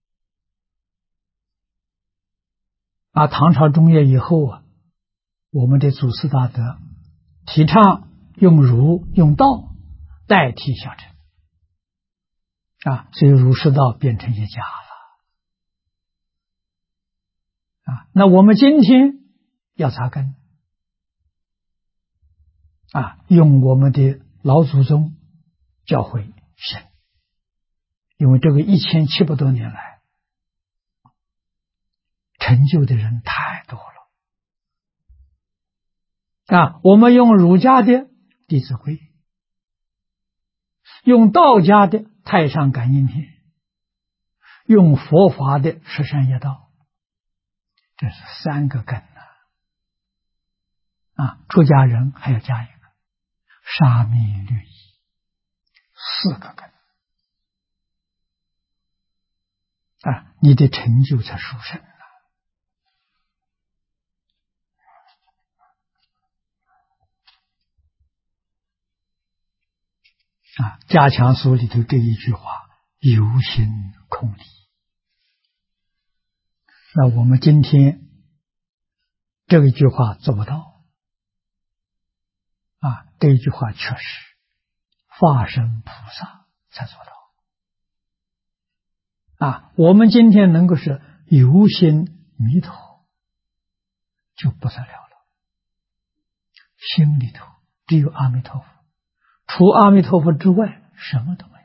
A: 唐朝中叶以后我们的祖师大德提倡用儒用道代替小乘所以儒释道变成一家了那我们今天要扎根用我们的老祖宗教诲行，因为这个1700多年来成就的人太多了。我们用儒家的《弟子规》，用道家的《太上感应篇》，用佛法的《十善业道》，这是3个根出家人还要加一个沙弥律仪，4个根你的成就才殊胜加强书里头这一句话，有心空理。那我们今天这一句话做不到这一句话确实化身菩萨才做到我们今天能够是有心弥陀就不得了了，心里头只有阿弥陀佛，除阿弥陀佛之外什么都没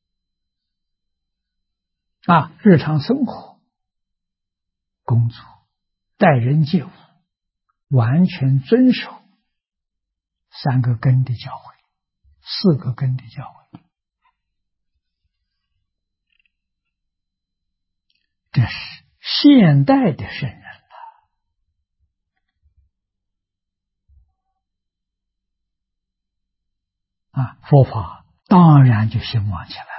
A: 有日常生活工作待人接物完全遵守3个根的教诲，4个根的教诲，这是现代的圣人佛法当然就兴旺起来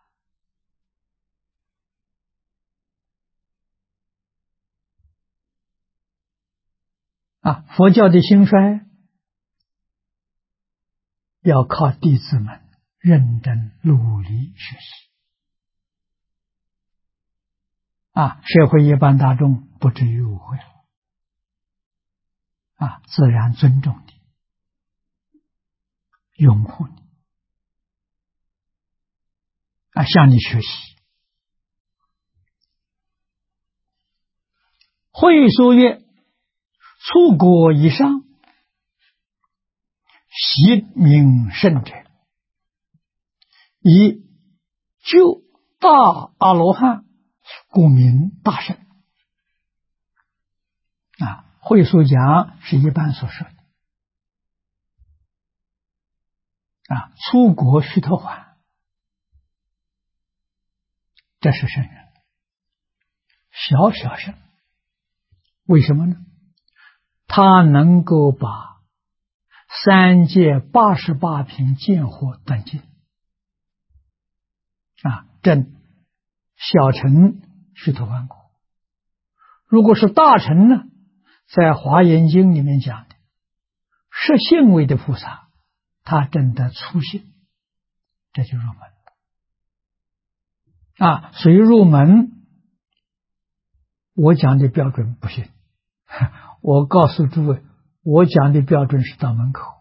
A: 了佛教的兴衰要靠弟子们认真努力学习社会一般大众不至于误会了自然尊重你，拥护你向你学习。会说曰：出国以上，习名圣者，以救大阿罗汉，故名大圣。会所讲是一般所说的出国须陀洹，这是圣人，小圣。为什么呢？他能够把3界88品见惑断尽证小乘须陀洹果。如果是大乘呢，在华严经里面讲的实性位的菩萨，他证得初性，这就入门所以入门我讲的标准不行，我告诉诸位，我讲的标准是到门口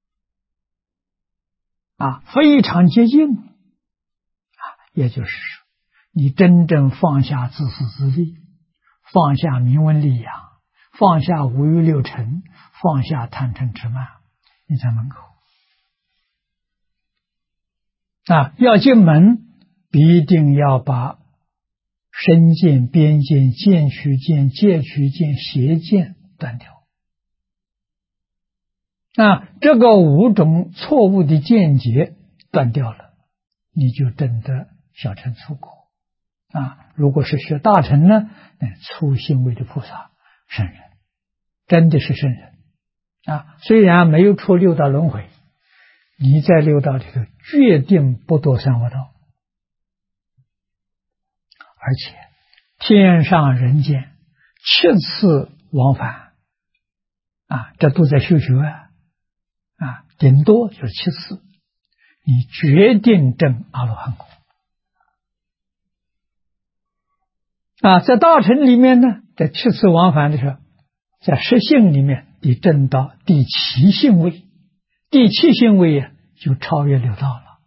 A: 非常接近也就是说你真正放下自私自利，放下名闻利养，放下五欲六尘，放下贪嗔痴慢，你在门口要进门必定要把身见、边见、见取见、戒取见、邪见断掉这个5种错误的见解断掉了，你就证得小乘出果如果是学大乘呢，初性位的菩萨圣人，真的是圣人虽然没有出六道轮回，你在六道里头决定不堕三恶道，而且天上人间7次往返这都在修学顶多就是7次，你决定证阿罗汉果在大乘里面呢，在7次往返的时候，在实性里面你证到第7性位，第7性位就超越六道了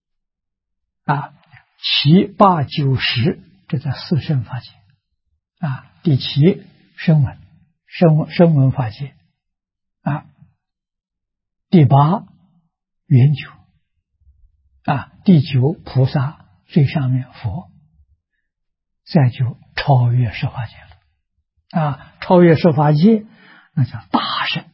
A: 7、8、9、10，这在四圣法界第7声闻法界第8圆觉第九菩萨，最上面佛，再就超越十法界了。超越十法界，那叫大圣。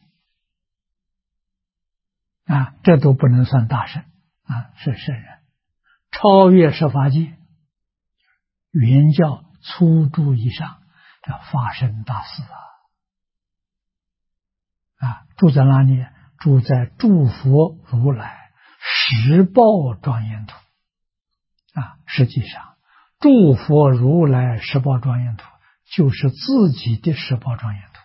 A: 这都不能算大圣，是圣人。超越十法界，原教初住以上，叫法身大士住在哪里？住在诸佛如来十报庄严土。实际上诸佛如来十报庄严土就是自己的十报庄严土。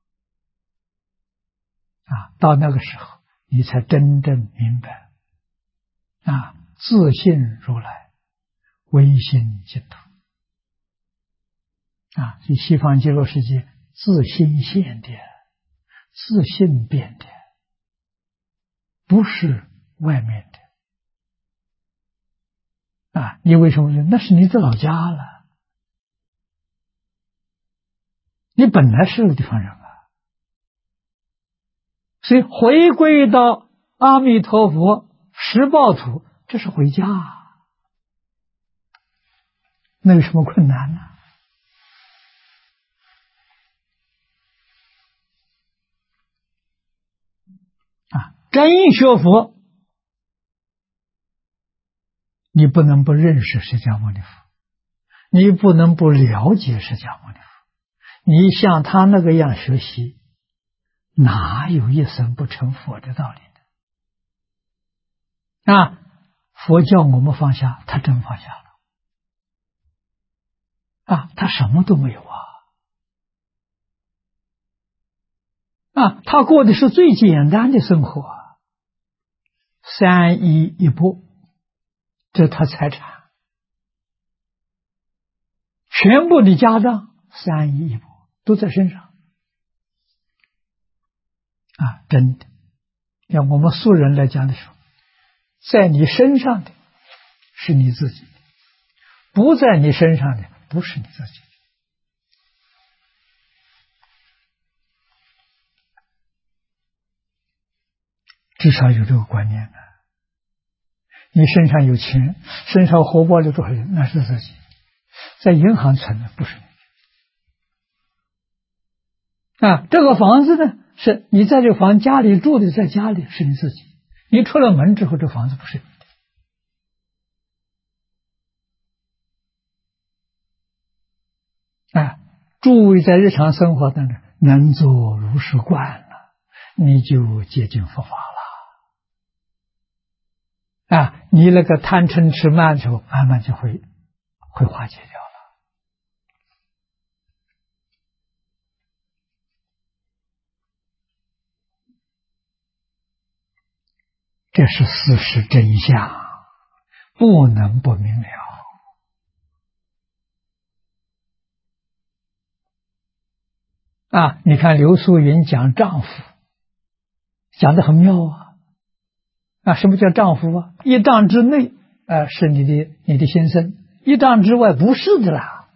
A: 到那个时候你才真正明白自信如来唯心净土。所以西方极乐世界自心现的，自性变的，不是外面的。你为什么说那是你的老家了？你本来是个地方人所以回归到阿弥陀佛十报土，这是回家那有什么困难呢？真学佛，你不能不认识释迦牟尼佛，你不能不了解释迦牟尼佛。你像他那个样学习，哪有一生不成佛的道理的？佛教我们放下，他真放下了。他什么都没有他过的是最简单的生活三衣一钵，这他财产，全部的家当三衣一钵都在身上真的。像我们素人来讲的时候，在你身上的是你自己的，不在你身上的不是你自己的。至少有这个观念你身上有钱，身上荷包有多少钱，那是自己，在银行存的不是你。这个房子呢，是你在这个房家里住的，在家里是你自己，你出了门之后，这房子不是你的。诸位在日常生活当中能做如是观了，你就接近佛法了。你那个贪嗔痴慢之后，慢慢就会化解掉了。这是事实真相，不能不明了。你看刘素云讲丈夫，讲得很妙什么叫丈夫一丈之内是你的先生，一丈之外不是的啦。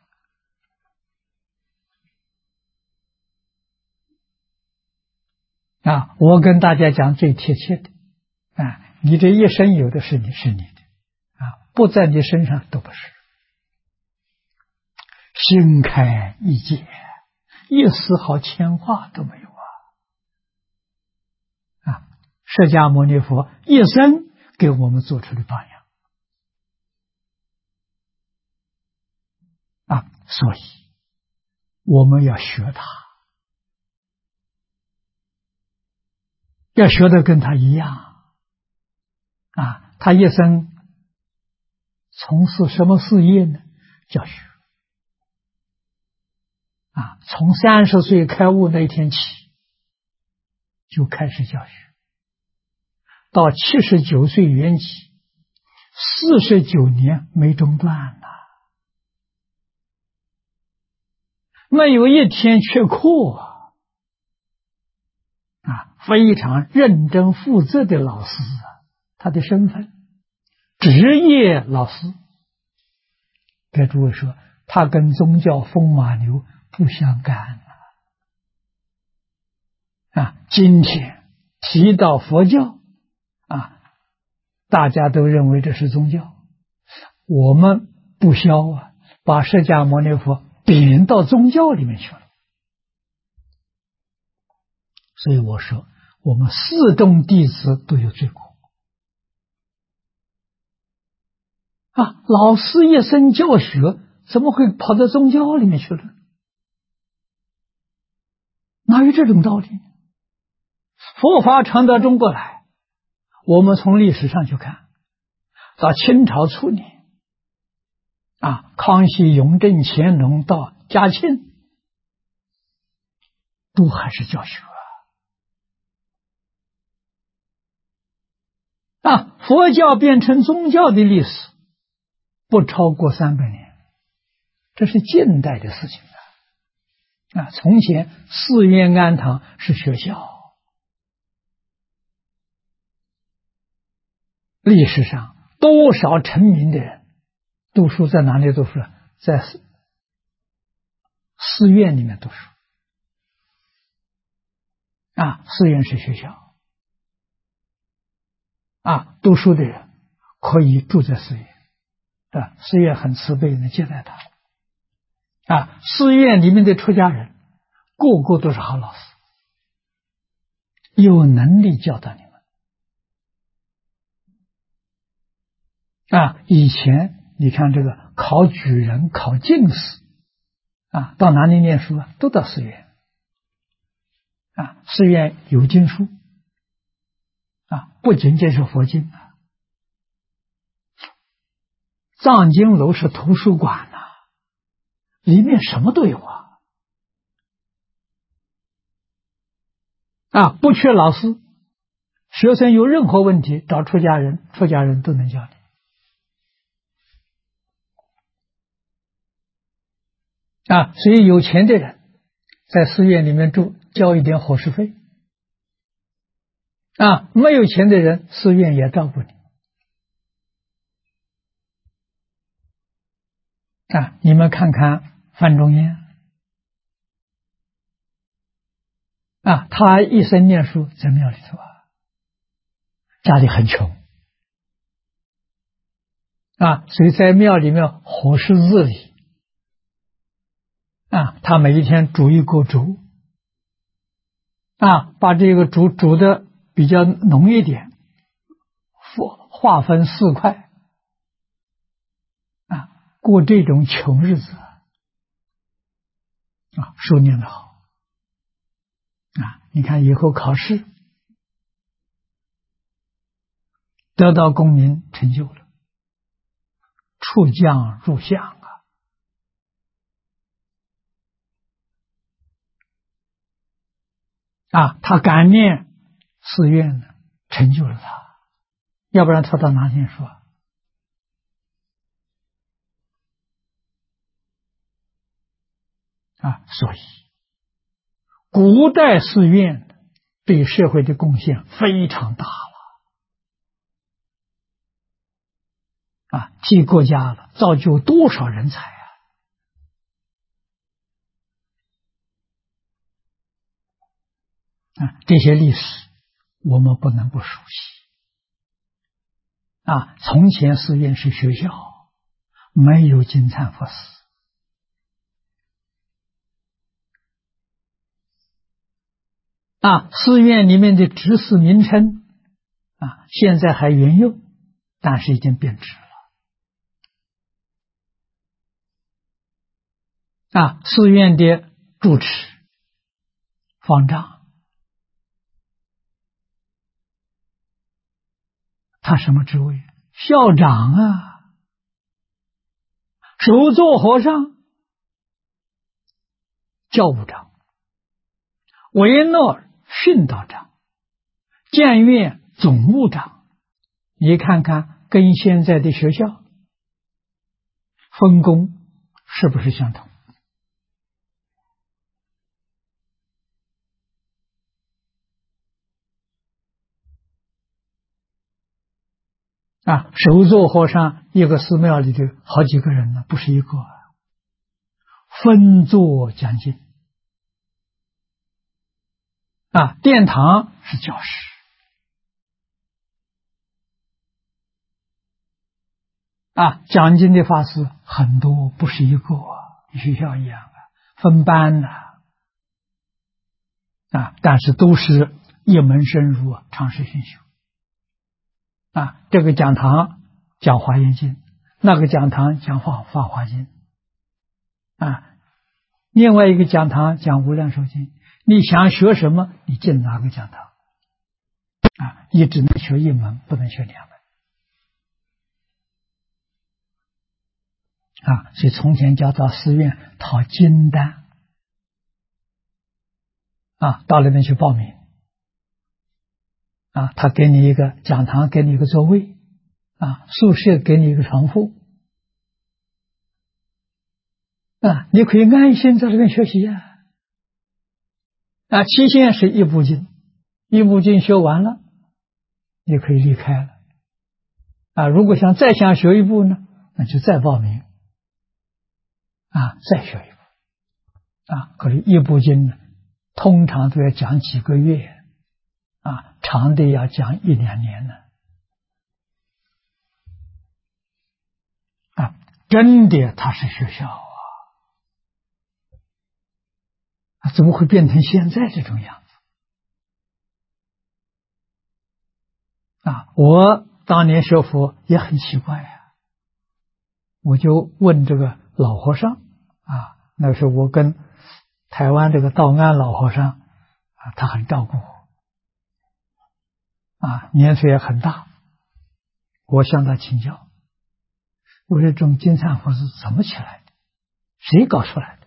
A: 我跟大家讲最贴切的你这一生有的是你的不在你身上都不是。心开意解，一丝毫牵挂都没有释迦牟尼佛一生给我们做出的榜样所以我们要学他，要学得跟他一样他一生从事什么事业呢？教学从30岁开悟那一天起就开始教学，到79岁圆寂，49年没中断了，没有一天缺课非常认真负责的老师他的身份职业老师。给诸位说，他跟宗教风马牛不相干今天提到佛教大家都认为这是宗教，我们不消啊，把释迦牟尼佛贬到宗教里面去了。所以我说，我们四众弟子都有罪过啊！老师一生教学，怎么会跑到宗教里面去了？哪有这种道理？佛法传到中国来，我们从历史上去看，到清朝初年啊，康熙、雍正、乾隆到嘉庆，都还是教学啊！佛教变成宗教的历史不超过300年，这是近代的事情啊！从前寺院庵堂是学校，历史上多少成名的人读书在哪里读书？在寺院里面读书啊！寺院是学校啊！读书的人可以住在寺院啊，寺院很慈悲的接待他啊！寺院里面的出家人个个都是好老师，有能力教导你们啊！以前你看这个考举人、考进士啊，到哪里念书啊？都到寺院啊！寺院有经书啊，不仅仅是佛经啊，藏经楼是图书馆啊，里面什么都有啊！啊，不缺老师，学生有任何问题找出家人，出家人都能教你啊！所以有钱的人在寺院里面住，交一点伙食费啊；没有钱的人，寺院也照顾你啊。你们看看范仲淹啊，他一生念书在庙里头啊，家里很穷啊，所以在庙里面伙食日里啊，他每一天煮一锅粥啊，把这个煮的比较浓一点，划分4块啊，过这种穷日子啊，书念得好啊。你看以后考试得到功名成就了，出将入相啊，他感念寺院呢，成就了他，要不然他到哪念书啊？所以古代寺院对社会的贡献非常大了啊，替国家了造就多少人才啊！这些历史我们不能不熟悉啊。从前寺院是学校，没有金忏佛寺啊。寺院里面的执事名称啊，现在还沿用，但是已经变质了啊。寺院的住持、方丈，他什么职位？校长啊，首座和尚、教务长、维诺尔训导长、监院总务长，你看看跟现在的学校分工是不是相同啊？首座和尚一个寺庙里头好几个人呢，不是一个，分座讲经啊。殿堂是教室讲经的法师很多，不是一个学校一样分班但是都是一门深入长时熏修这个讲堂讲华严经，那个讲堂讲法华经另外一个讲堂讲无量寿经。你想学什么，你进哪个讲堂你只能学一门，不能学两门所以从前叫到寺院讨经单到那边去报名他给你一个讲堂，给你一个座位宿舍给你一个床铺你可以安心在这边学习期限是一部经，一部经学完了你可以离开了如果再想学一部呢，那就再报名再学一部可是一部经呢通常都要讲几个月长的要讲1、2年呢真的它是学校怎么会变成现在这种样子我当年学佛也很奇怪我就问这个老和尚那时候我跟台湾这个道安老和尚他很照顾我年岁也很大，我向他请教，我说这种金蝉佛是怎么起来的，谁搞出来的？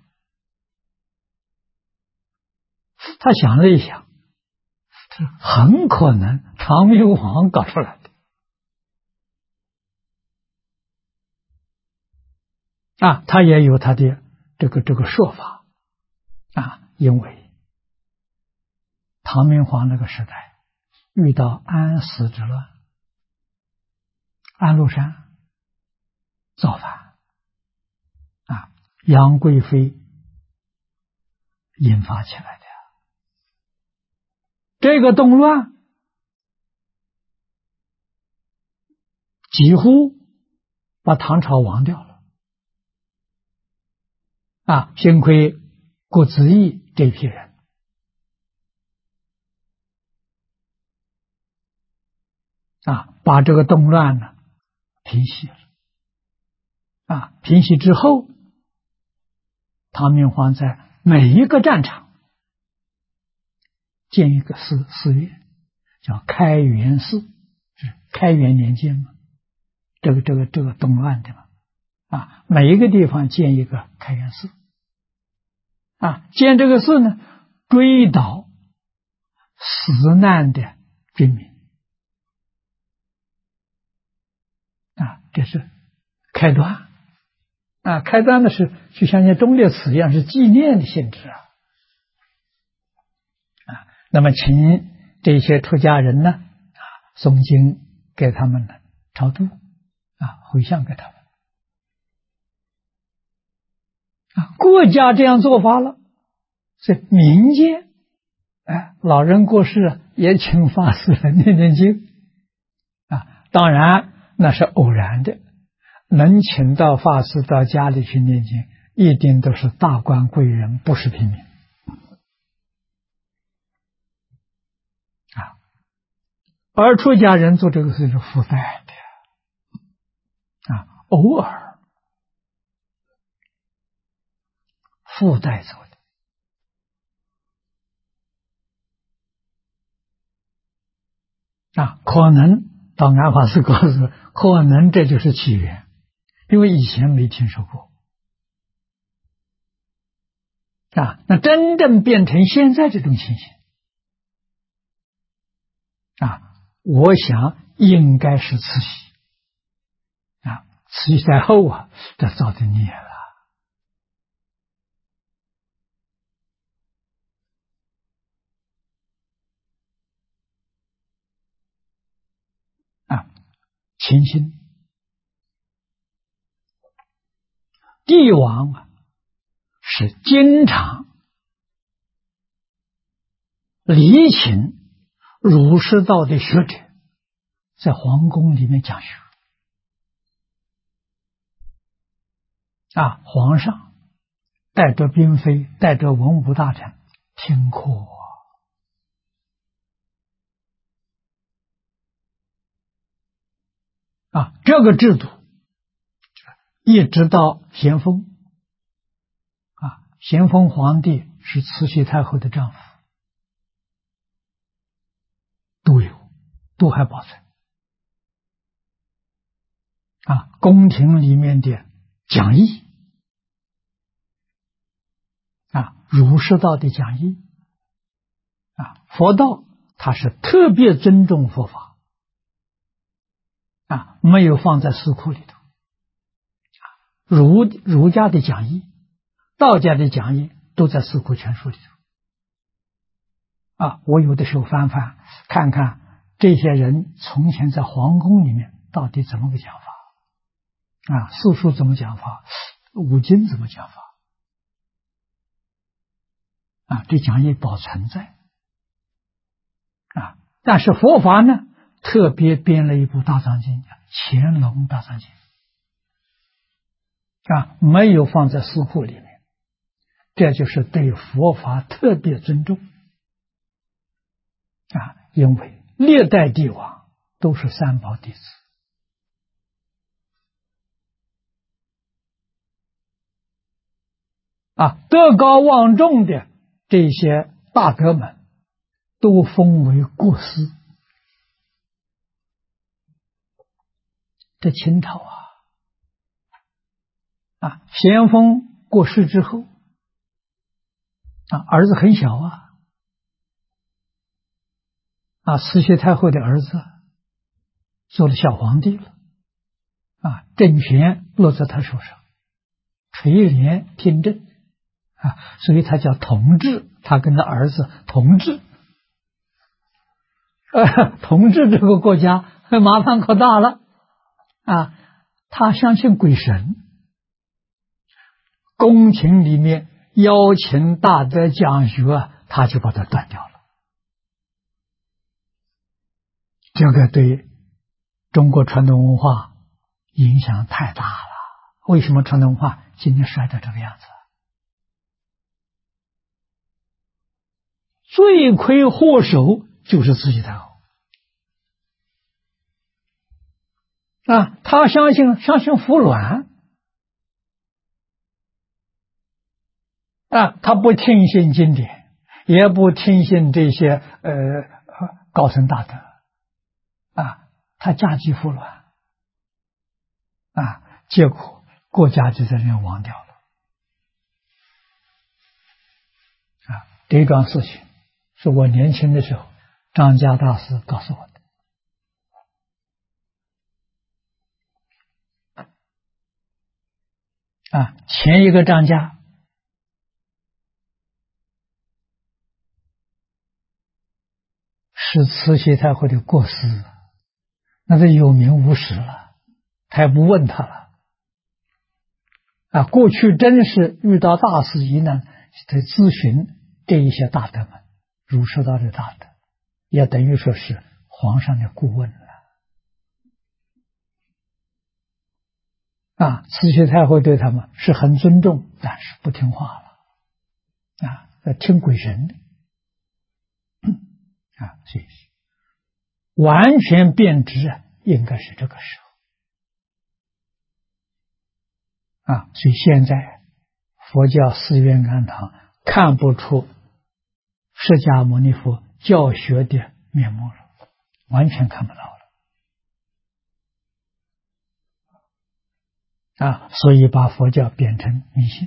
A: 他想了一想，很可能长明王搞出来的他也有他的这个说法因为唐明皇那个时代遇到安史之乱，安禄山造反杨贵妃引发起来的这个动乱几乎把唐朝亡掉了幸亏郭子仪这批人把这个动乱呢平息了平息之后，唐明皇在每一个战场建一个寺院，叫开元寺，是开元年间嘛，这个动乱的嘛每一个地方建一个开元寺建这个寺呢，追悼死难的军民这是开端开端的是就像忠烈祠一样，是纪念的性质那么请这些出家人呢诵经给他们呢超度回向给他们国家这样做法了，所以民间老人过世也请法师来念经当然那是偶然的，能请到法师到家里去念经，一定都是大官贵人，不是平民而出家人做这个事是附带的偶尔附带做的可能到安法师告诉可能这就是起源，因为以前没听说过那真正变成现在这种情形我想应该是慈禧慈禧在后这造的孽了勤心帝王是经常礼请儒释道的学者在皇宫里面讲学皇上带着嫔妃，带着文武大臣听课这个制度一直到咸丰咸丰皇帝是慈禧太后的丈夫，都还保存宫廷里面的讲义儒释道的讲义佛道它是特别尊重佛法没有放在寺库里头。儒家的讲义、道家的讲义都在四库全书里头我有的时候翻看看这些人从前在皇宫里面到底怎么个讲法四书怎么讲法，五经怎么讲法这讲义保存在但是佛法呢特别编了一部大藏经，乾隆大藏经没有放在寺库里面，这就是对佛法特别尊重因为历代帝王都是三宝弟子德高望重的这些大德们都封为国师。这清朝咸丰过世之后儿子很小慈禧太后的儿子做了小皇帝了政权落在他手上，垂帘听政所以他叫同治，他跟他儿子同治统治这个国家麻烦可大了他相信鬼神，宫廷里面邀请大德讲学他就把它断掉了。这个对中国传统文化影响太大了。为什么传统文化今天衰成这个样子？罪魁祸首就是慈禧太后他相信服软他不听信经典，也不听信这些高僧大德他嫁鸡服软结果国家就在那亡掉了这一桩事情是我年轻的时候张家大师告诉我的前一个张家是慈禧太后的过失，那是有名无实了，他也不问他了过去真是遇到大事疑难得咨询这一些大德们，儒释道的大德，也等于说是皇上的顾问了慈禧太后对他们是很尊重，但是不听话了听鬼神的所以完全变质应该是这个时候所以现在佛教寺院庵堂看不出释迦牟尼佛教学的面目了，完全看不到了所以把佛教变成迷信，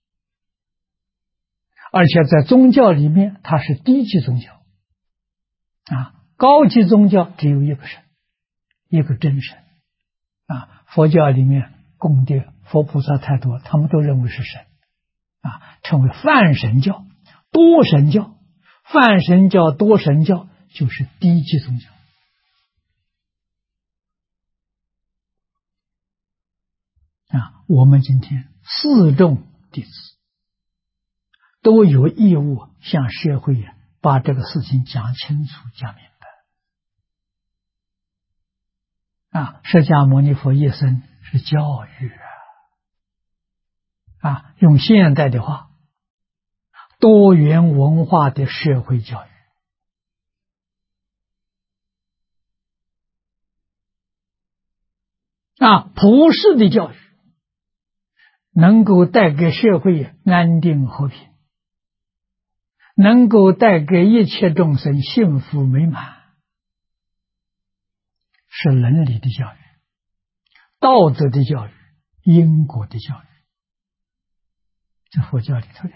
A: 而且在宗教里面它是低级宗教高级宗教只有一个神，一个真神佛教里面供的佛菩萨太多，他们都认为是神称为泛神教、多神教。泛神教、多神教就是低级宗教我们今天四众弟子都有义务向社会把这个事情讲清楚、讲明白释迦牟尼佛一生是教育用现代的话，多元文化的社会教育。普世的教育能够带给社会安定和平，能够带给一切众生幸福美满，是伦理的教育、道德的教育、因果的教育，这佛教里头的。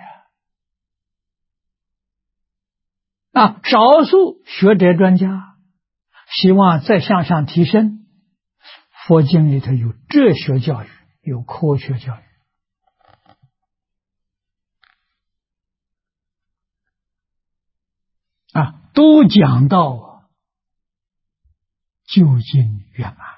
A: 少数学者专家希望再向上提升，佛经里头有哲学教育，有科学教育。都讲到究竟圆满。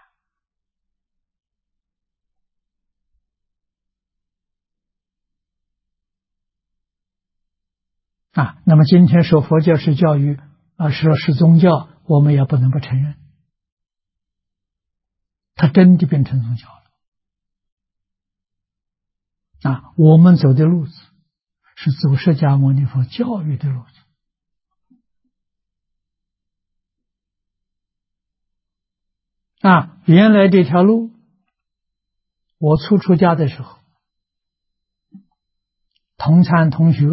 A: 那么今天说佛教是教育，说是宗教，我们也不能不承认，它真的变成宗教了。我们走的路子是走释迦牟尼佛教育的路子。原来这条路，我初出家的时候，同参同学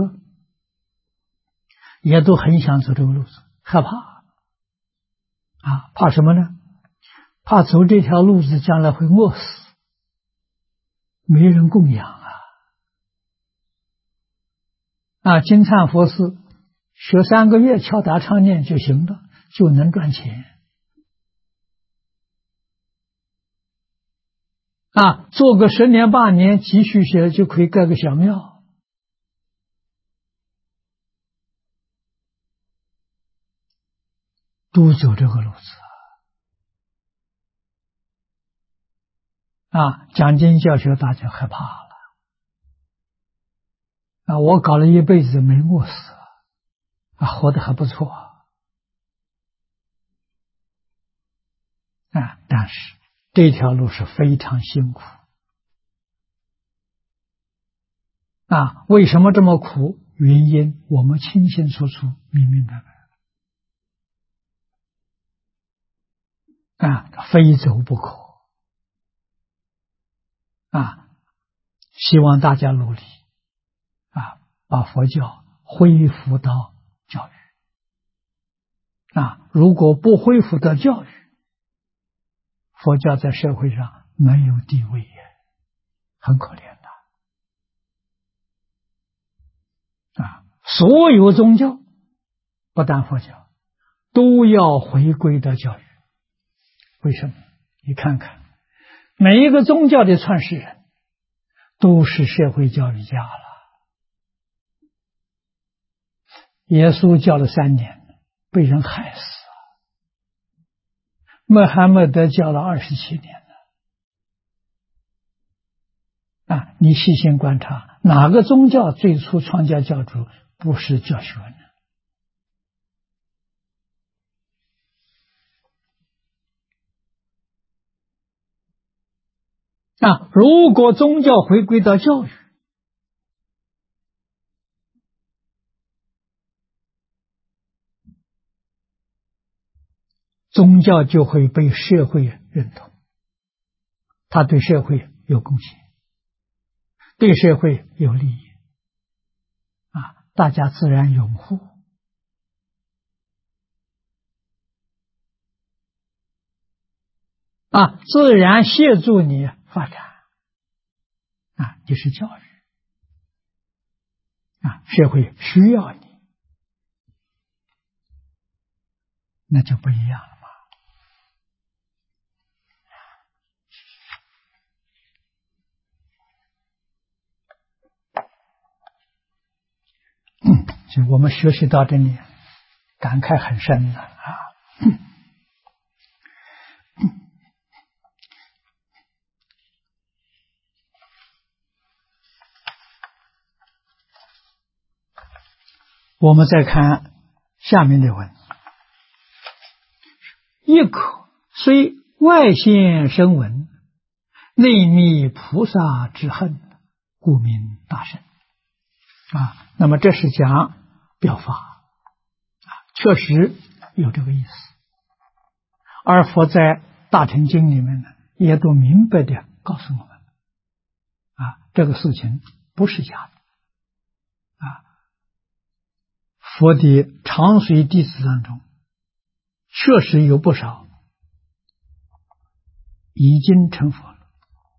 A: 也都很想走这个路子，害怕。怕什么呢？怕走这条路子将来会饿死，没人供养金忏佛寺学3个月敲打唱念就行了，就能赚钱。做个10年8年，继续学就可以盖个小庙。都走这个路子讲经教学大家害怕了。我搞了一辈子没饿死，活得还不错。但是这条路是非常辛苦。为什么这么苦？原因我们清清楚楚、明明白白。非走不可。希望大家努力把佛教恢复到教育。如果不恢复到教育，佛教在社会上没有地位，很可怜的。所有宗教，不但佛教，都要回归到教育。为什么？你看看，每一个宗教的创始人都是社会教育家了。耶稣教了3年，被人害死了。穆罕默德教了27年了。你细心观察，哪个宗教最初创教教主不是教学呢？如果宗教回归到教育，宗教就会被社会认同，他对社会有贡献，对社会有利益，大家自然拥护。自然协助你发展。就是教育。社会需要你，那就不一样了嘛。所以我们学习到这里，感慨很深的我们再看下面的文：一可虽外现声闻，内密菩萨之恨， 故名大圣啊。那么这是讲表法啊，确实有这个意思。而佛在《大乘经》里面呢，也都明白的告诉我们啊，这个事情不是假的啊。佛的长随弟子当中，确实有不少已经成佛了。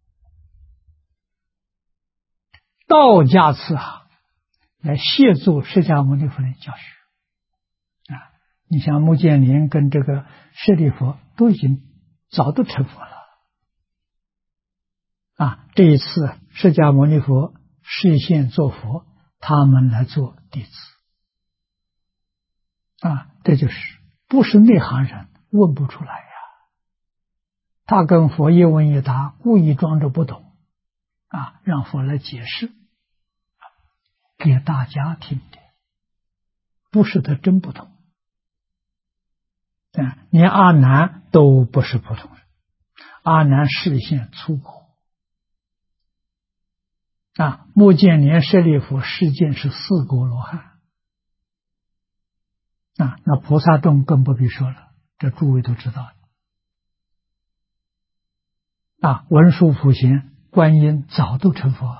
A: 道家慈航来协助释迦牟尼佛的教学啊。你像目犍连跟这个舍利弗都已经早都成佛了啊。这一次释迦牟尼佛示现做佛，他们来做弟子啊。这就是不是内行人问不出来呀。他跟佛一问一答，故意装着不懂啊，让佛来解释给大家听的，不是他真不懂啊。连阿难都不是普通人，阿难示现粗口啊。目犍连、舍利弗示见是四果罗汉啊。那菩萨众更不必说了，这诸位都知道啊。文殊普贤、观音早都成佛了，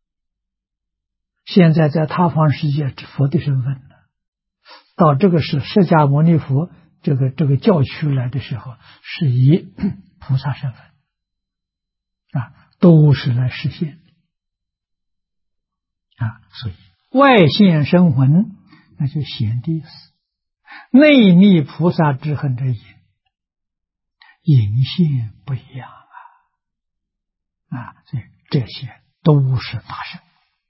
A: 现在在他方世界佛的身份了。到这个是释迦牟尼佛这个教区来的时候，是以菩萨身份啊，都是来实现啊。所以外现身魂，那就显的意思；内密菩萨之恨者隐，隐现不一样啊。所以这些都是大圣。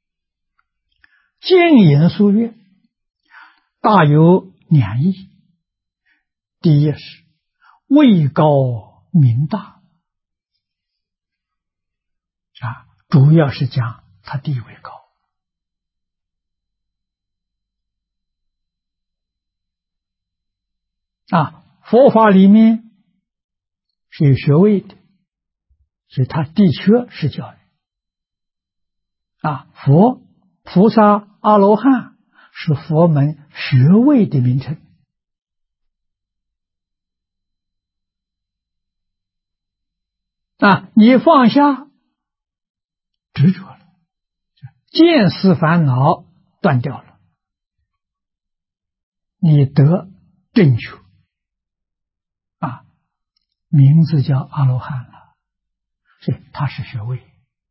A: 净言书曰，大有两义。第一是位高名大啊，主要是讲他地位高啊。佛法里面是有学位的，所以他的确是教育啊。佛、菩萨、阿罗汉是佛门学位的名称啊。你放下执着了，见思烦恼断掉了，你得正觉啊，名字叫阿罗汉了，所以他是学位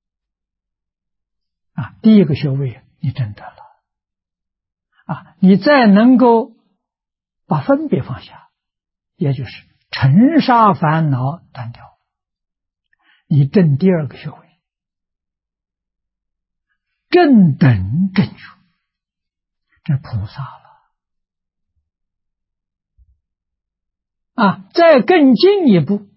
A: 啊。第一个学位你证得了啊，你再能够把分别放下，也就是尘沙烦恼断掉，你证第二个学位，正等正觉，这菩萨了啊。再更进一步，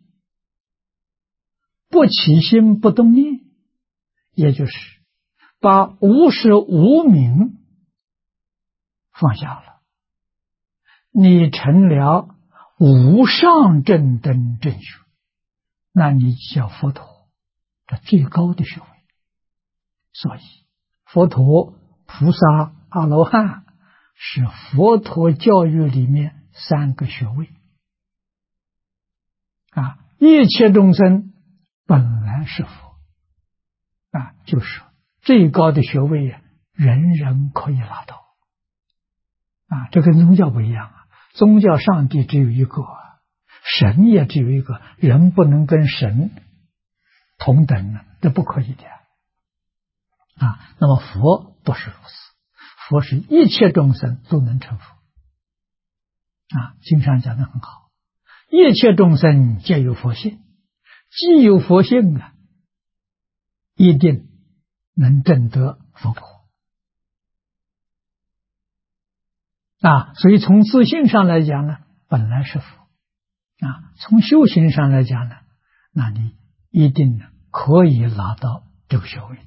A: 不起心不动念，也就是把无始无明放下了，你成了无上正等正觉，那你叫佛陀，这最高的学位。所以佛陀、菩萨、阿罗汉是佛陀教育里面三个学位啊。一切众生本来是佛啊，就是最高的学位呀，人人可以拿到啊。这跟宗教不一样啊，宗教上帝只有一个，神也只有一个，人不能跟神同等啊，这不可以的啊。那么佛不是如此，佛是一切众生都能成佛啊。经上讲得很好，一切众生皆有佛性，既有佛性啊，一定能证得佛果啊。所以从自性上来讲呢，本来是佛啊。从修行上来讲呢，那你一定呢可以拿到这个学位的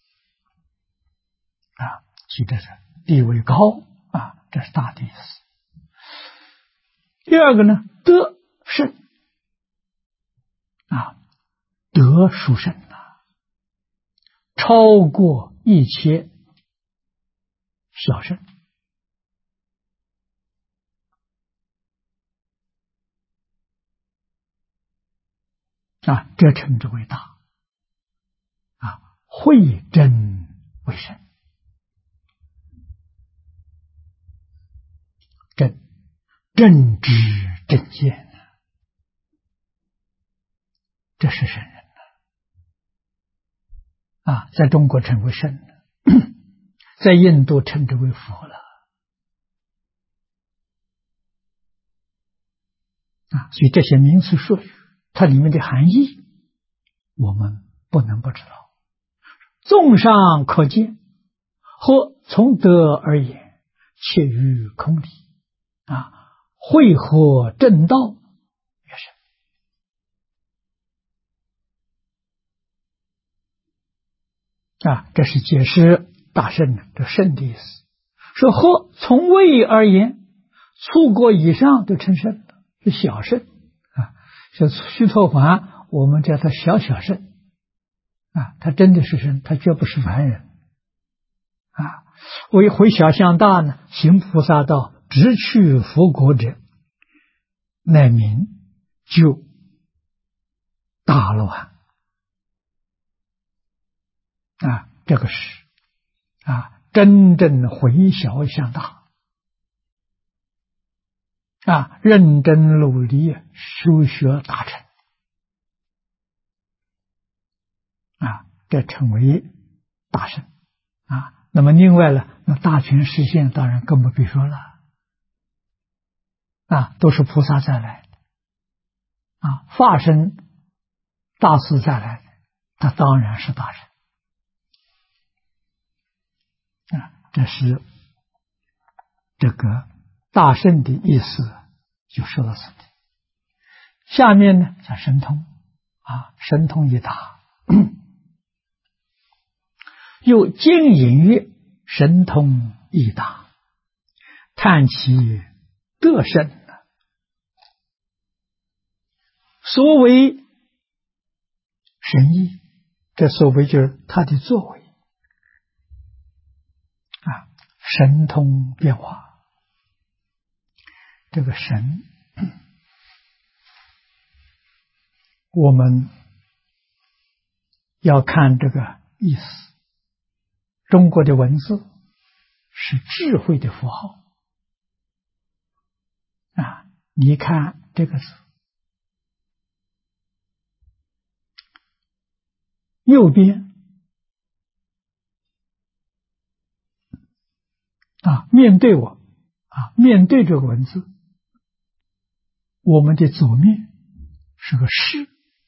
A: 啊。所以这是地位高啊，这是大的意思。第二个呢，德胜啊，德殊胜啊， 超过一切小圣啊，这称之为大啊，慧真为圣，正知正见，这是圣人啊，在中国称为圣，在印度称之为佛了啊。所以这些名词术语，它里面的含义，我们不能不知道。纵上可见，或从德而言，切于空理啊，会合正道也是啊，这是解释大圣的这圣的意思。说或从位而言，粗过以上都称圣，是小圣啊。像须陀洹，我们叫他小圣啊，他真的是圣，他绝不是凡人啊。为回小向大呢，行菩萨道，直去佛国者，乃名就大乱啊，这个是啊，真正回小向大啊，认真努力修学大成啊，这称为大圣啊。那么另外呢，那大权实现当然更不必说了啊，都是菩萨再来的啊，化身大士再来的，他当然是大圣啊。这是这个大圣的意思，就说到此地。下面呢叫神通啊，神通一大，又经隐曰神通亦大，叹其德胜。所谓神意，这所谓就是他的作为啊，神通变化。这个神，我们要看这个意思。中国的文字是智慧的符号啊，你看这个字，右边啊，面对我啊，面对这个文字，我们的左面是个视，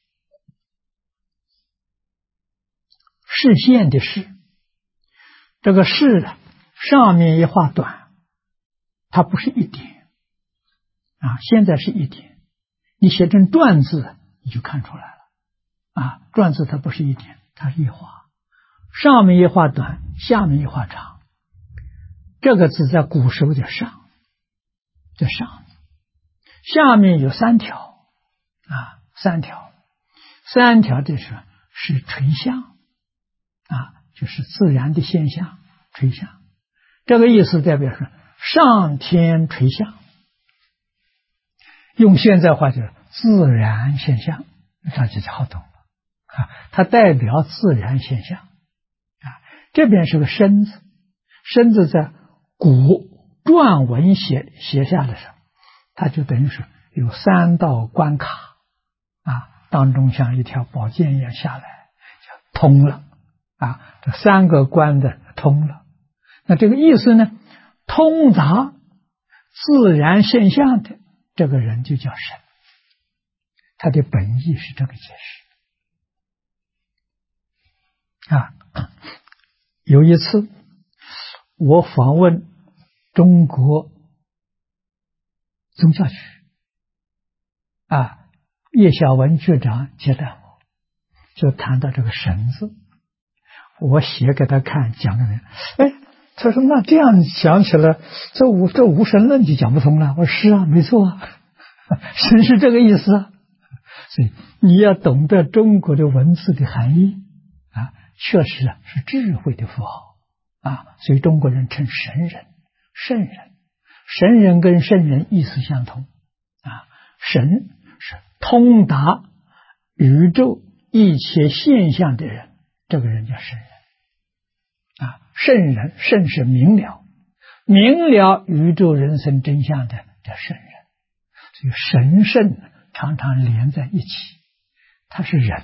A: 视线的视。这个视上面一画短，它不是一点啊，现在是一点，你写成篆字你就看出来了啊，篆字它不是一点，它是一画，上面一画短，下面一画长。这个字在古时候叫上，叫上，下面有三条啊，三条这是垂象啊，就是自然的现象，垂象。这个意思代表是上天垂象，用现在话就是自然现象，这就好懂了啊，它代表自然现象啊。这边是个身字，身字在古篆文写下的时候，它就等于是有三道关卡啊，当中像一条宝剑一样下来，就通了啊，这三个关的通了。那这个意思呢，通达自然现象的这个人就叫神，他的本意是这个解释啊。有一次我访问中国宗教局啊，叶小文局长接待我，就谈到这个神字，我写给他看，讲给他，他说那这样想起来，这无神论就讲不通了。我说是啊，没错啊，神是这个意思啊。所以你要懂得中国的文字的含义啊， 确实是智慧的符号啊，所以中国人称神人、圣人。神人跟圣人意思相同啊，神是通达宇宙一切现象的人，这个人叫圣人啊。圣人，圣是明了宇宙人生真相的叫圣人。所以神圣常常连在一起，他是人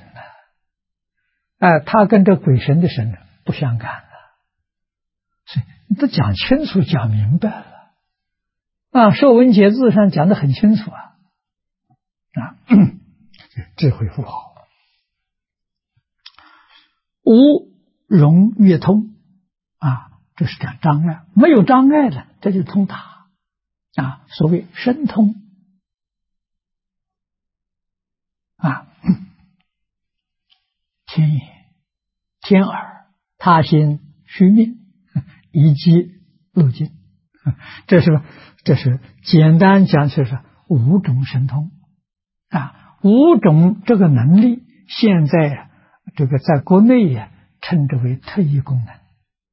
A: 他跟这鬼神的神不相干了，所以你都讲清楚讲明白了啊，说文解字上讲得很清楚啊，智慧符号。无容越通啊，这是讲障碍，没有障碍了，这就是通达啊，所谓神通啊，天眼、天耳、他心、虚命以及路径，这是简单讲就是五种神通啊，五种这个能力，现在这个在国内称之为特异功能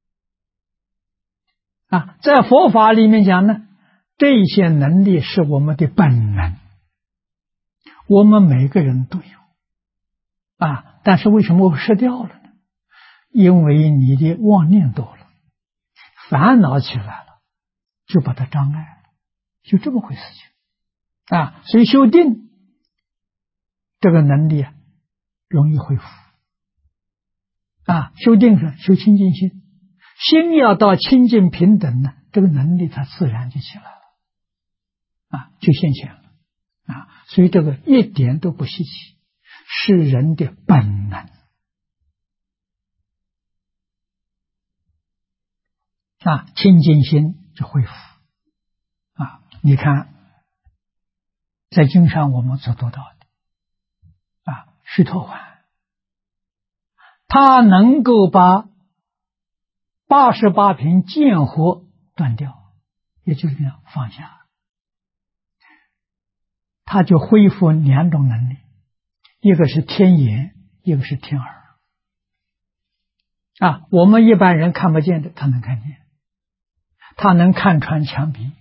A: 啊，在佛法里面讲呢，这些能力是我们的本能，我们每个人都有啊，但是为什么会失掉了呢？因为你的妄念多了，烦恼起来了，就把它障碍了，就这么回事情啊。所以修定这个能力容易恢复啊，修定是修清净心，心要到清净平等呢，这个能力它自然就起来了啊，就现前了啊。所以这个一点都不稀奇，是人的本能啊，清净心就恢复啊。你看在经上我们所读到的啊，须陀洹他能够把88品见惑断掉，也就是这样放下，他就恢复两种能力，一个是天眼，一个是天耳啊。我们一般人看不见的，他能看见，他能看穿墙壁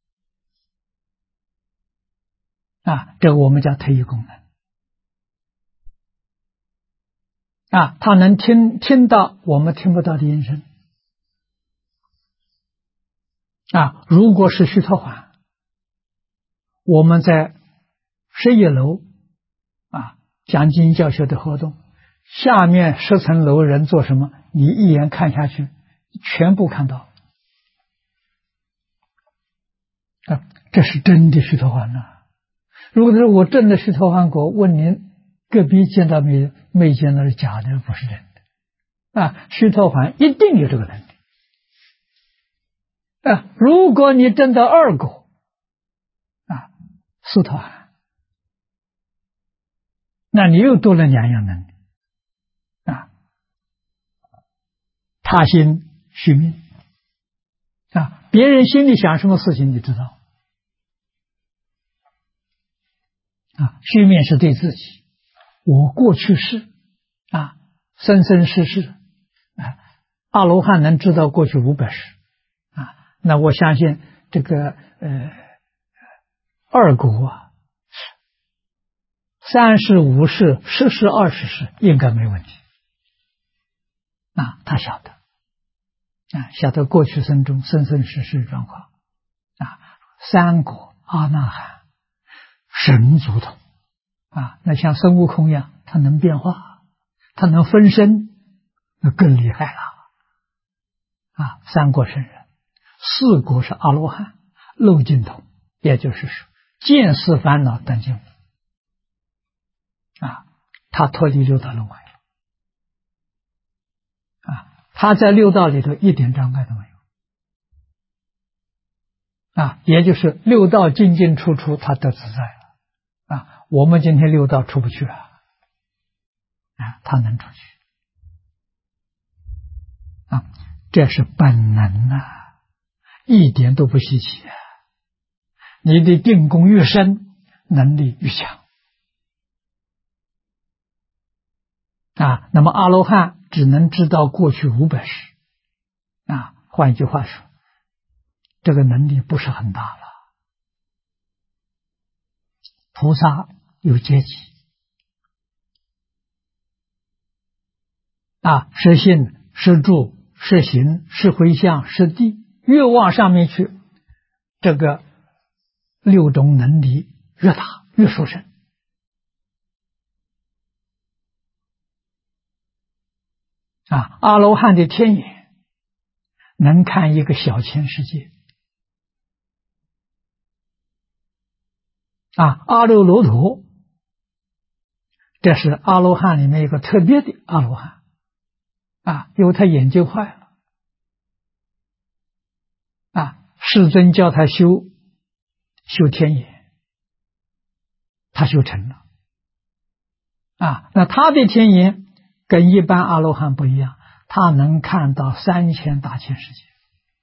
A: 啊，这个我们叫特异功能啊。他能听到我们听不到的音声啊。如果是须陀洹，我们在11楼啊讲经教学的活动，下面10层楼人做什么，你一眼看下去全部看到啊，这是真的须陀洹呐。如果是我真的须陀洹果，问您隔壁见到没见到是假的，不是真的啊。须陀洹一定有这个能力啊。如果你证到2果啊，斯陀含，那你又多了2样能力啊，他心虚命啊，别人心里想什么事情你知道啊。虚命是对自己，我过去世啊，生生世世啊，阿罗汉能知道过去500世啊，那我相信这个2果啊，3世、5世、10世、20世应该没问题啊。他晓得啊，晓得过去生中生生世世状况啊。3果阿那含神足通啊，那像孙悟空一样，他能变化，他能分身，那更厉害了啊。3果圣人，4果是阿罗汉漏尽通，也就是说见思烦恼断尽啊，他脱离6道轮回了啊，他在6道里头一点障碍都没有啊，也就是6道进进出出他都自在了啊。我们今天6道出不去啊，他能出去啊，这是本能啊，一点都不稀奇啊。你的定功越深，能力越强啊。那么阿罗汉只能知道过去500世。换一句话说，这个能力不是很大了。菩萨有阶级是信、是住、是行、是回向、是地，越往上面去，这个6种能力越大越殊胜。阿罗汉的天眼能看一个小千世界。阿耨罗陀，这是阿罗汉里面一个特别的阿罗汉因为他眼睛坏了世尊叫他修天眼，他修成了那他的天眼跟一般阿罗汉不一样，他能看到3000大千世界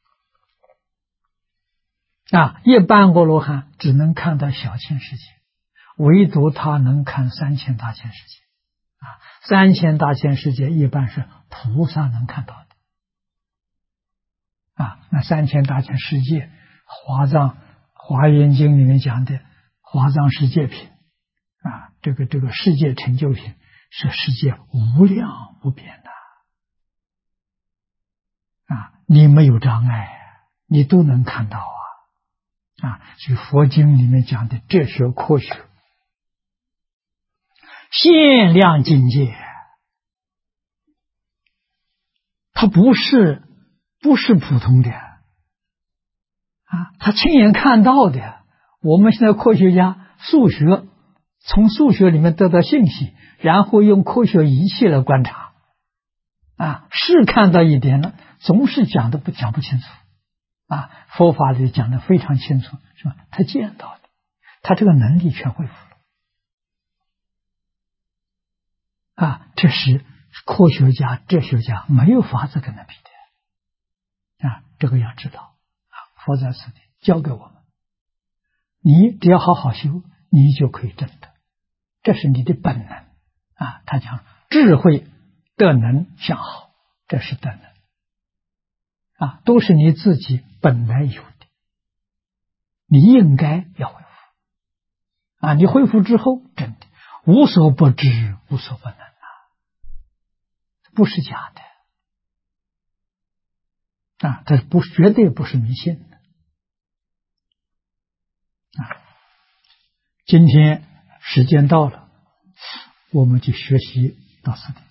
A: 一般阿罗汉只能看到小千世界，唯独他能看3000大千世界3000大千世界一般是菩萨能看到的那3000大千世界，华严经里面讲的华藏世界品这个世界成就品是世界无量无边的你没有障碍，你都能看到所以佛经里面讲的哲学科学限量境界，它不是普通的他亲眼看到的。我们现在科学家数学，从数学里面得到信息，然后用科学仪器来观察是看到一点了，总是讲不清楚佛法里讲的非常清楚，是吧？他见到的，他这个能力全恢复了这是科学家、哲学家没有法子跟他比的这个要知道佛在此地教给我们，你只要好好修，你就可以证得，这是你的本能他讲智慧、德能、相好，这是德能都是你自己本来有的，你应该要恢复你恢复之后，真的无所不知，无所不能不是假的这绝对不是迷信的今天时间到了，我们就学习到此地。